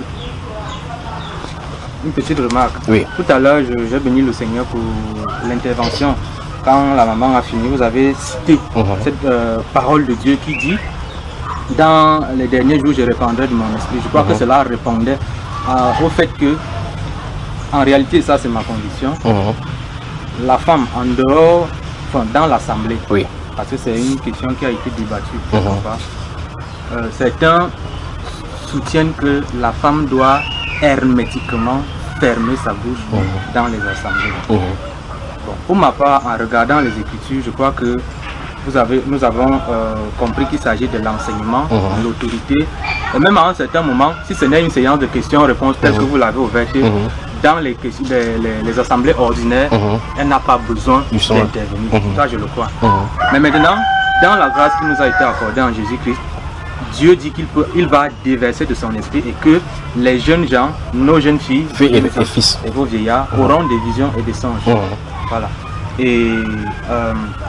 une petite remarque. Oui. Tout à l'heure, j'ai béni le Seigneur pour l'intervention quand la maman a fini, vous avez cité uh-huh. cette euh, parole de Dieu qui dit dans les derniers jours je répandrai de mon esprit. Je crois uh-huh. que cela répondait euh, au fait que, en réalité, ça c'est ma conviction, uh-huh. la femme en dehors, enfin, dans l'assemblée, oui. parce que c'est une question qui a été débattue, uh-huh. euh, certains soutiennent que la femme doit hermétiquement fermer sa bouche uh-huh. dans les assemblées. Uh-huh. Bon, pour ma part, en regardant les Écritures, je crois que vous avez, nous avons euh, compris qu'il s'agit de l'enseignement, uh-huh. de l'autorité. Et même à un certain moment, si ce n'est une séance de questions-réponses telle uh-huh. que vous l'avez ouverte, uh-huh. dans les, les, les, les assemblées ordinaires, uh-huh. elle n'a pas besoin d'intervenir. Uh-huh. Ça, je le crois. Uh-huh. Mais maintenant, dans la grâce qui nous a été accordée en Jésus-Christ, Dieu dit qu'il peut, il va déverser de son esprit et que les jeunes gens, nos jeunes filles et, et, et, fils. et vos vieillards uh-huh. auront des visions et des songes. Uh-huh. Voilà. Et euh,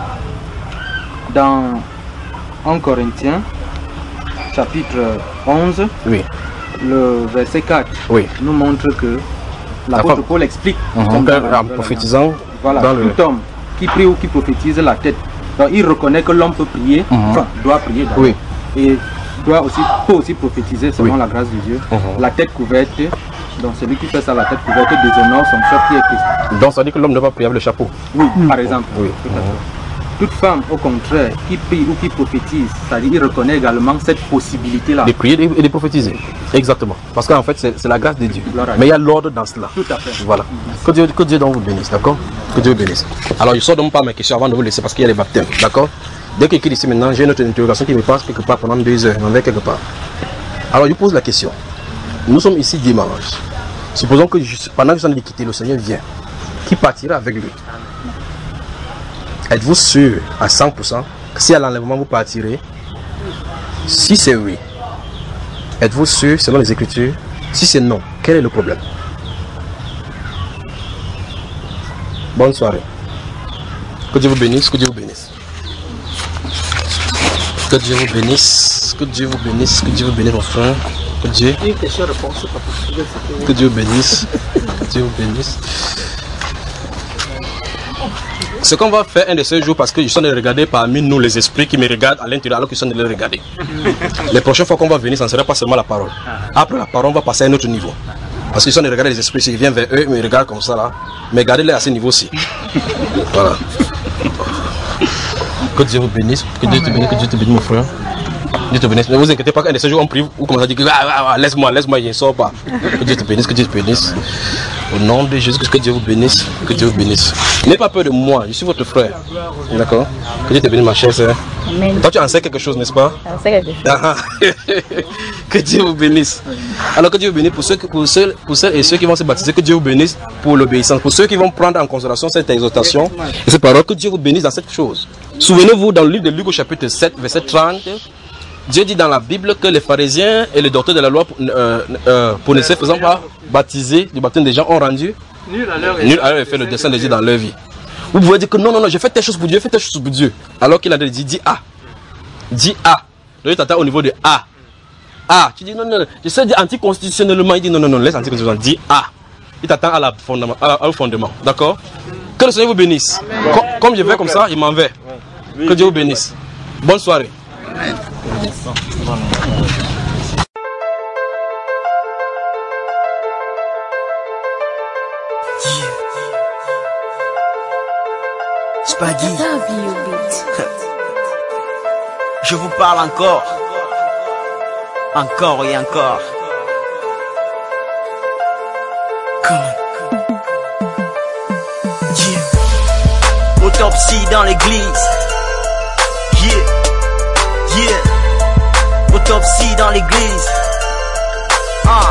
dans un Corinthiens, chapitre onze, oui. le verset quatre, oui. nous montre que l'apôtre Paul explique uh-huh. en prophétisant voilà, dans tout le... homme qui prie ou qui prophétise la tête. Donc il reconnaît que l'homme peut prier, uh-huh. enfin doit prier d'abord. Oui. Et doit aussi, peut aussi prophétiser selon oui. la grâce de Dieu. Uh-huh. La tête couverte, donc celui qui fait ça, la tête couverte, déshonore son chef qui est Christ. Donc ça veut dire que l'homme ne va prier avec le chapeau. Oui, mmh. par exemple. Oui. Tout à fait. Uh-huh. Toute femme, au contraire, qui prie ou qui prophétise, c'est-à-dire il reconnaît également cette possibilité-là. De prier et de prophétiser. Exactement. Parce qu'en fait, c'est la grâce de Dieu. Mais il y a l'ordre dans cela. Tout à fait. Voilà. Que Dieu, que Dieu donc vous bénisse, d'accord? Que Dieu vous bénisse. Alors, je ne sors donc pas mes questions avant de vous laisser parce qu'il y a les baptêmes, d'accord? Dès qu'il est ici maintenant, j'ai une autre interrogation qui me passe quelque part pendant deux heures, on va quelque part. Alors je pose la question. Nous sommes ici dimanche. Supposons que je, pendant que je suis en train de quitter, le Seigneur vient. Qui partira avec lui? Êtes-vous sûr à cent pour cent que si à l'enlèvement vous partirez? Si c'est oui, êtes-vous sûr selon les Écritures? Si c'est non, quel est le problème? Bonne soirée. Que Dieu vous bénisse, que Dieu vous bénisse. Que Dieu vous bénisse, que Dieu vous bénisse, que Dieu vous bénisse mon frère, que Dieu, que Dieu vous bénisse, que Dieu vous bénisse. Ce qu'on va faire un de ces jours, parce que je suis en train de regarder parmi nous les esprits qui me regardent à l'intérieur alors qu'ils sont en train de les regarder. Les prochaines fois qu'on va venir, ça ne sera pas seulement la parole. Après la parole, on va passer à un autre niveau. Parce qu'ils sont en train de regarder les esprits, s'ils viennent vers eux, ils me regardent comme ça là. Mais gardez-les à ce niveau-ci. Voilà. Que Dieu vous bénisse, que Dieu te bénisse, que Dieu te bénisse mon frère. Dieu te bénisse. Ne vous inquiétez pas, quand de ces jours on prie, vous commencez à dire ah, ah, ah, laisse-moi, laisse-moi, je ne sors pas. Que Dieu te bénisse, que Dieu te bénisse. Au nom de Jésus, que Dieu vous bénisse, que Dieu vous bénisse. N'ayez pas peur de moi, je suis votre frère. D'accord? Que Dieu te bénisse ma chère sœur. Amen. Toi tu en sais quelque chose, n'est-ce pas? J'en sais quelque chose. Ah, que Dieu vous bénisse. Alors que Dieu vous bénisse pour ceux, pour, ceux, pour ceux et ceux qui vont se baptiser, que Dieu vous bénisse pour l'obéissance. Pour ceux qui vont prendre en considération cette exhortation et cette parole, que Dieu vous bénisse dans cette chose. Souvenez-vous dans le livre de Luc au chapitre sept, verset trente, Dieu dit dans la Bible que les pharisiens et les docteurs de la loi euh, euh, pour ne se faisant pas baptiser du baptême des gens ont rendu nul à leur effet le dessein de Dieu dans leur vie. Vous pouvez dire que non, non, non, j'ai fait telle chose pour Dieu, j'ai fait telle chose pour Dieu. Alors qu'il a dit, dis A. Dis A. Donc il t'attend au niveau de A. A. Tu dis non, non, non. Je sais dire anticonstitutionnellement, il dit non, non, non, laisse anticonstitutionnellement. Dis A. Il t'attend à la fondement, à la, au fondement. D'accord? Que le Seigneur vous bénisse. Com comme je vais comme ça, il m'en va. Que Dieu vous bénisse. Bonne soirée. Amen. Spaggy. Je vous parle encore. Encore et encore. Come on. Yeah. Autopsie dans l'église. Yeah. Yeah. Autopsie dans l'église. Ah.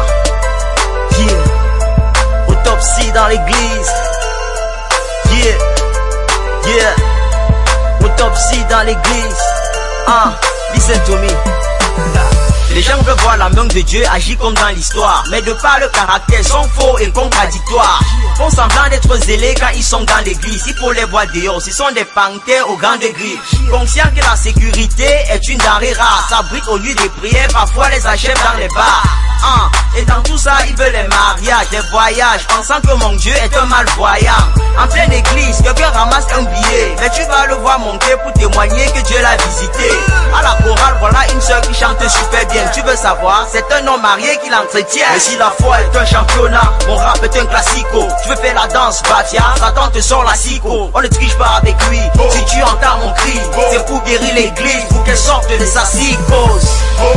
Yeah. Autopsie dans l'église. Yeah. Yeah. Autopsie dans l'église. Ah. Listen to me. Les gens veulent voir la main de Dieu agir comme dans l'histoire, mais de par le caractère sont faux et contradictoires. Font semblant d'être zélés quand ils sont dans l'église. Il faut les voir dehors, ce sont des panthères aux grandes griffes. Conscient que la sécurité est une denrée rare, s'abritent au lieu des prières, parfois les achèvent dans les bars. Hein. Et dans tout ça, il veut les mariages, les voyages, pensant que mon Dieu est un malvoyant. En pleine église, quelqu'un ramasse un billet, mais tu vas le voir monter pour témoigner que Dieu l'a visité. À la chorale, voilà une sœur qui chante super bien. Tu veux savoir, c'est un homme marié qui l'entretient. Mais si la foi est un championnat, mon rap est un classico. Tu veux faire la danse, Batia, Satan te sort la psycho. On ne triche pas avec lui, si tu entends mon cri, c'est pour guérir l'église, pour qu'elle sorte de sa psychose.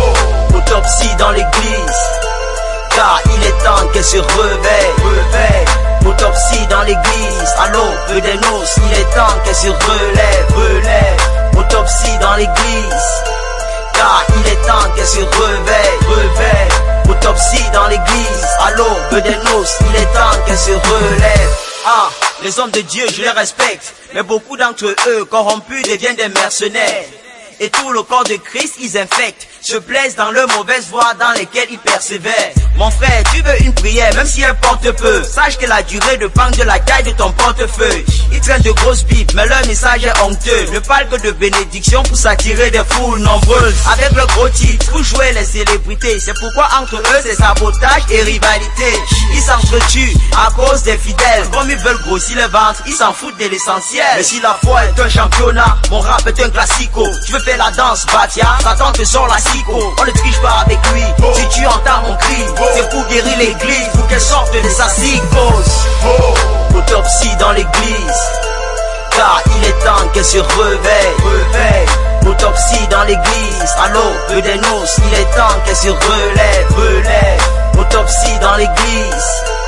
Autopsie dans l'église, car il est temps qu'elle se réveille, réveille. Autopsie dans l'église, à l'aube des noces, il est temps qu'elle se relève, relève. Autopsie dans l'église, car il est temps qu'elle se réveille, réveille. Autopsie dans l'église, à l'aube des noces, il est temps qu'elle se relève. Ah, les hommes de Dieu, je les respecte, mais beaucoup d'entre eux, corrompus, deviennent des mercenaires. Et tout le corps de Christ, ils infectent, se plaisent dans leurs mauvaises voies dans lesquelles ils persévèrent. Mon frère, tu veux une prière, même si elle porte peu, sache que la durée dépend de la taille de ton portefeuille. Ils traînent de grosses bibles, mais leur message est honteux. Ne parle que de bénédiction pour s'attirer des foules nombreuses. Avec le gros titre, pour jouer les célébrités. C'est pourquoi entre eux, c'est sabotage et rivalité. Ils s'entretuent à cause des fidèles. Comme ils veulent grossir le ventre, ils s'en foutent de l'essentiel. Mais si la foi est un championnat, mon rap est un classico. Tu veux faire la danse, Batia, Satan te sort la psycho. On ne triche pas avec lui, si tu entends mon cri, c'est pour guérir l'église, pour qu'elle sorte de sa psychose. Autopsie dans l'église, car il est temps qu'elle se réveille, réveille. Autopsie dans l'église, à l'aube des noces, il est temps qu'elle se relève, relève. Autopsie dans l'église,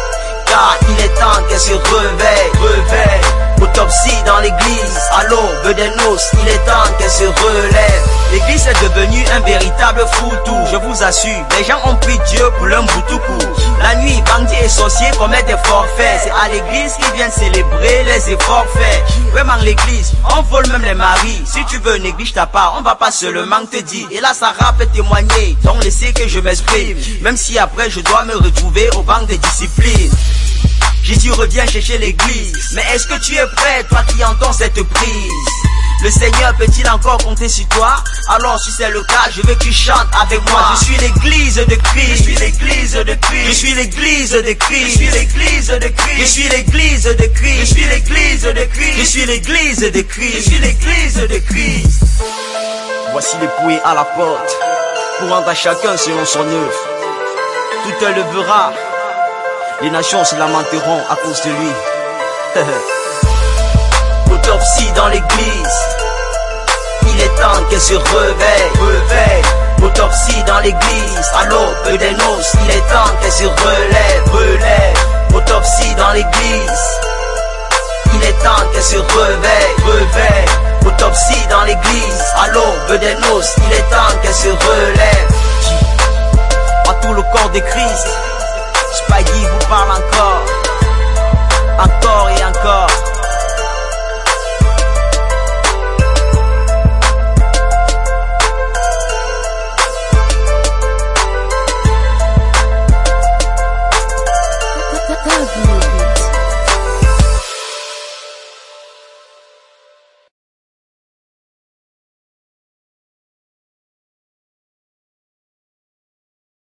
car il est temps qu'elle se réveille, réveille. Autopsie dans l'église, à l'aube des noces, il est temps qu'elle se relève. L'église est devenue un véritable foutou, je vous assure. Les gens ont pris Dieu pour leur boutoukou. La nuit, bandits et sorciers commettent des forfaits. C'est à l'église qu'ils viennent célébrer les efforts faits. Vraiment l'église, on vole même les maris. Si tu veux néglige ta part, on va pas seulement te dire. Et là Sarah peut témoigner, donc laissez que je m'exprime. Même si après je dois me retrouver au banc de discipline. Jésus revient chercher l'église, mais est-ce que tu es prêt, toi qui entends cette prise? Le Seigneur peut-il encore compter sur toi? Alors si c'est le cas, je veux que tu chantes avec moi. Je suis l'église de Christ, je suis l'église de Christ, je suis l'église de Christ, je suis l'église de Christ, je suis l'église de Christ, je suis l'église de Christ, je suis l'église de Christ, je suis l'église de Christ. Voici l'épouille à la porte, pour rendre à chacun selon son œuvre. Tout elle levera, les nations se lamenteront à cause de lui. Autopsie dans l'église, il est temps qu'elle se réveille, réveille. Autopsie dans l'église, à l'aube des noces, il est temps qu'elle se relève, relève. Autopsie dans l'église, il est temps qu'elle se réveille, réveille.